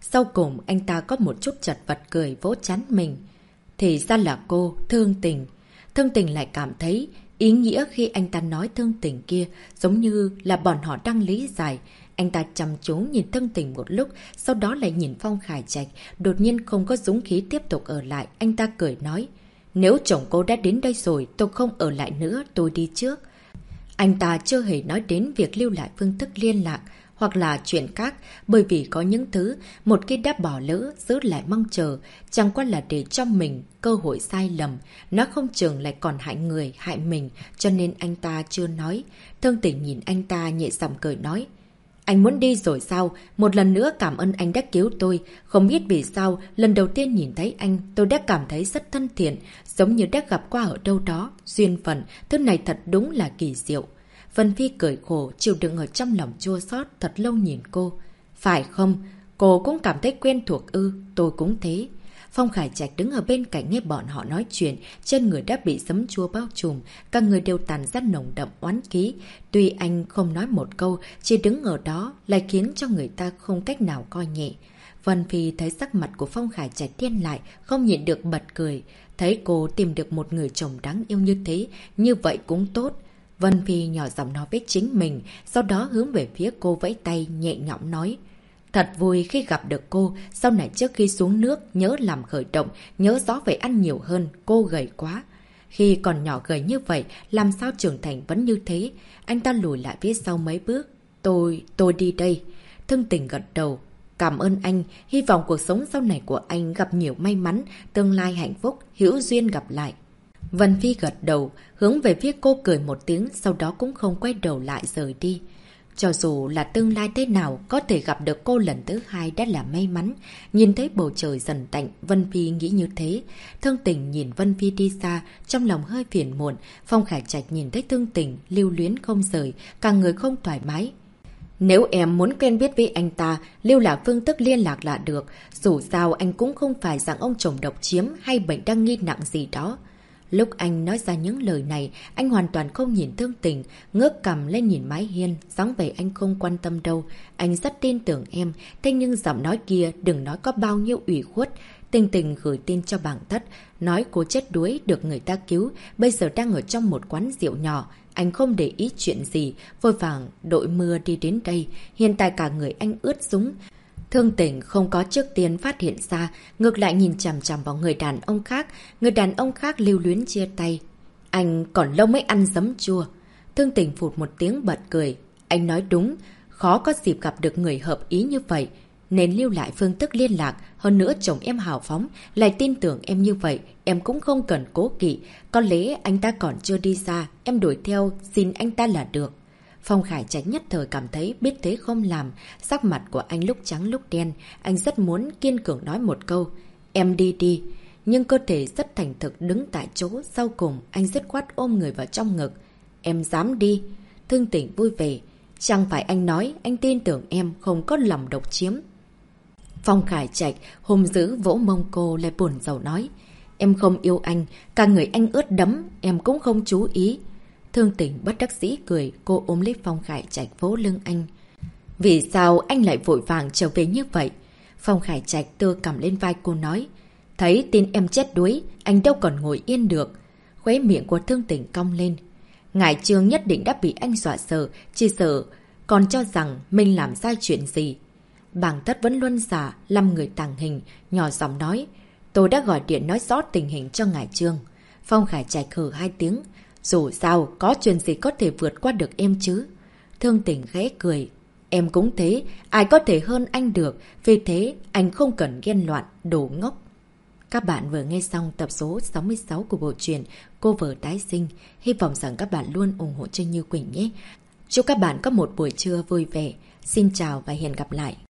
Sau cùng anh ta có một chút chật vật cười vỗ trán mình. Thì ra là cô, Thương Tình. Thương Tình lại cảm thấy ý nghĩa khi anh ta nói Thương Tình kia giống như là bọn họ đang lý giải. Anh ta chăm chú nhìn Thương Tình một lúc, sau đó lại nhìn Phong Khải Trạch, đột nhiên không có dũng khí tiếp tục ở lại. Anh ta cười nói, nếu chồng cô đã đến đây rồi, tôi không ở lại nữa, tôi đi trước. Anh ta chưa hề nói đến việc lưu lại phương thức liên lạc hoặc là chuyện khác, bởi vì có những thứ một khi đã bỏ lỡ giữ lại mong chờ, chẳng qua là để cho mình cơ hội sai lầm, nó không chừng lại còn hại người, hại mình, cho nên anh ta chưa nói. Thương Tình nhìn anh ta nhẹ giọng cười nói, anh muốn đi rồi sao? Một lần nữa cảm ơn anh đã cứu tôi. Không biết vì sao, lần đầu tiên nhìn thấy anh, tôi đã cảm thấy rất thân thiện, giống như đã gặp qua ở đâu đó. Duyên phận, thứ này thật đúng là kỳ diệu. Vân Phi cười khổ, chịu đựng ở trong lòng chua xót, thật lâu nhìn cô. Phải không? Cô cũng cảm thấy quen thuộc ư? Tôi cũng thế. Phong Khải Trạch đứng ở bên cạnh nghe bọn họ nói chuyện, trên người đã bị giấm chua bao trùm, các người đều tàn ra nồng đậm oán khí. Tuy anh không nói một câu, chỉ đứng ở đó lại khiến cho người ta không cách nào coi nhẹ. Vân Phi thấy sắc mặt của Phong Khải Trạch thiên lại, không nhịn được bật cười. Thấy cô tìm được một người chồng đáng yêu như thế, như vậy cũng tốt. Vân Phi nhỏ giọng nói với chính mình, sau đó hướng về phía cô vẫy tay nhẹ nhõm nói. Thật vui khi gặp được cô, sau này trước khi xuống nước nhớ làm khởi động, nhớ rõ phải ăn nhiều hơn, cô gầy quá. Khi còn nhỏ gầy như vậy, làm sao trưởng thành vẫn như thế? Anh ta lùi lại phía sau mấy bước. Tôi đi đây. Thương Tình gật đầu. Cảm ơn anh, hy vọng cuộc sống sau này của anh gặp nhiều may mắn, tương lai hạnh phúc, hữu duyên gặp lại. Vân Phi gật đầu, hướng về phía cô cười một tiếng, sau đó cũng không quay đầu lại rời đi. Cho dù là tương lai thế nào, có thể gặp được cô lần thứ hai đã là may mắn. Nhìn thấy bầu trời dần tạnh, Vân Phi nghĩ như thế. Thương Tình nhìn Vân Phi đi xa, trong lòng hơi phiền muộn. Phong Khải Trạch nhìn thấy Thương Tình, lưu luyến không rời, cả người không thoải mái. Nếu em muốn quen biết với anh ta, lưu lạc phương thức liên lạc là được. Dù sao anh cũng không phải dạng ông chồng độc chiếm hay bệnh đang nghi nặng gì đó. Lúc anh nói ra những lời này, anh hoàn toàn không nhìn Thương Tình, ngước cằm lên nhìn mái hiên, dáng vẻ anh không quan tâm đâu. Anh rất tin tưởng em, thế nhưng giọng nói kia đừng nói có bao nhiêu ủy khuất. Tình Tình gửi tin cho bảng thất, nói cô chết đuối được người ta cứu, bây giờ đang ở trong một quán rượu nhỏ. Anh không để ý chuyện gì, vội vàng đội mưa đi đến đây, hiện tại cả người anh ướt sũng. Thương Tình không có trước tiên phát hiện ra, ngược lại nhìn chằm chằm vào người đàn ông khác lưu luyến chia tay. Anh còn lâu mới ăn giấm chua. Thương Tình phụt một tiếng bật cười. Anh nói đúng, khó có dịp gặp được người hợp ý như vậy. Nên lưu lại phương thức liên lạc, hơn nữa chồng em hào phóng, lại tin tưởng em như vậy, em cũng không cần cố kỵ. Có lẽ anh ta còn chưa đi xa, em đuổi theo, xin anh ta là được. Phong Khải Trạch nhất thời cảm thấy biết thế không làm, sắc mặt của anh lúc trắng lúc đen, anh rất muốn kiên cường nói một câu, em đi đi. Nhưng cơ thể rất thành thực đứng tại chỗ, sau cùng anh dứt khoát ôm người vào trong ngực. Em dám đi. Thương Tình vui vẻ. Chẳng phải anh nói anh tin tưởng em không có lòng độc chiếm. Phong Khải Trạch hùng dữ vỗ mông cô lại buồn rầu nói. Em không yêu anh, cả người anh ướt đẫm, em cũng không chú ý. Thương Tình bất đắc dĩ cười, cô ôm lấy Phong Khải Trạch vỗ lưng anh. Vì sao anh lại vội vàng trở về như vậy? Phong Khải Trạch đưa cầm lên vai cô nói. Thấy tin em chết đuối, anh đâu còn ngồi yên được. Khóe miệng của Thương Tình cong lên. Ngải Trương nhất định đã bị anh dọa sợ, chỉ sợ còn cho rằng mình làm sai chuyện gì. Bàng Thất vẫn luôn giả, làm người tàng hình, nhỏ giọng nói. Tôi đã gọi điện nói rõ tình hình cho Ngải Trương. Phong Khải Trạch hừ hai tiếng. Dù sao, có chuyện gì có thể vượt qua được em chứ? Thương Tình khẽ cười. Em cũng thế, ai có thể hơn anh được, vì thế anh không cần ghen loạn, đồ ngốc. Các bạn vừa nghe xong tập số 66 của bộ truyện Cô Vợ Tái Sinh. Hy vọng rằng các bạn luôn ủng hộ cho Như Quỳnh nhé. Chúc các bạn có một buổi trưa vui vẻ. Xin chào và hẹn gặp lại.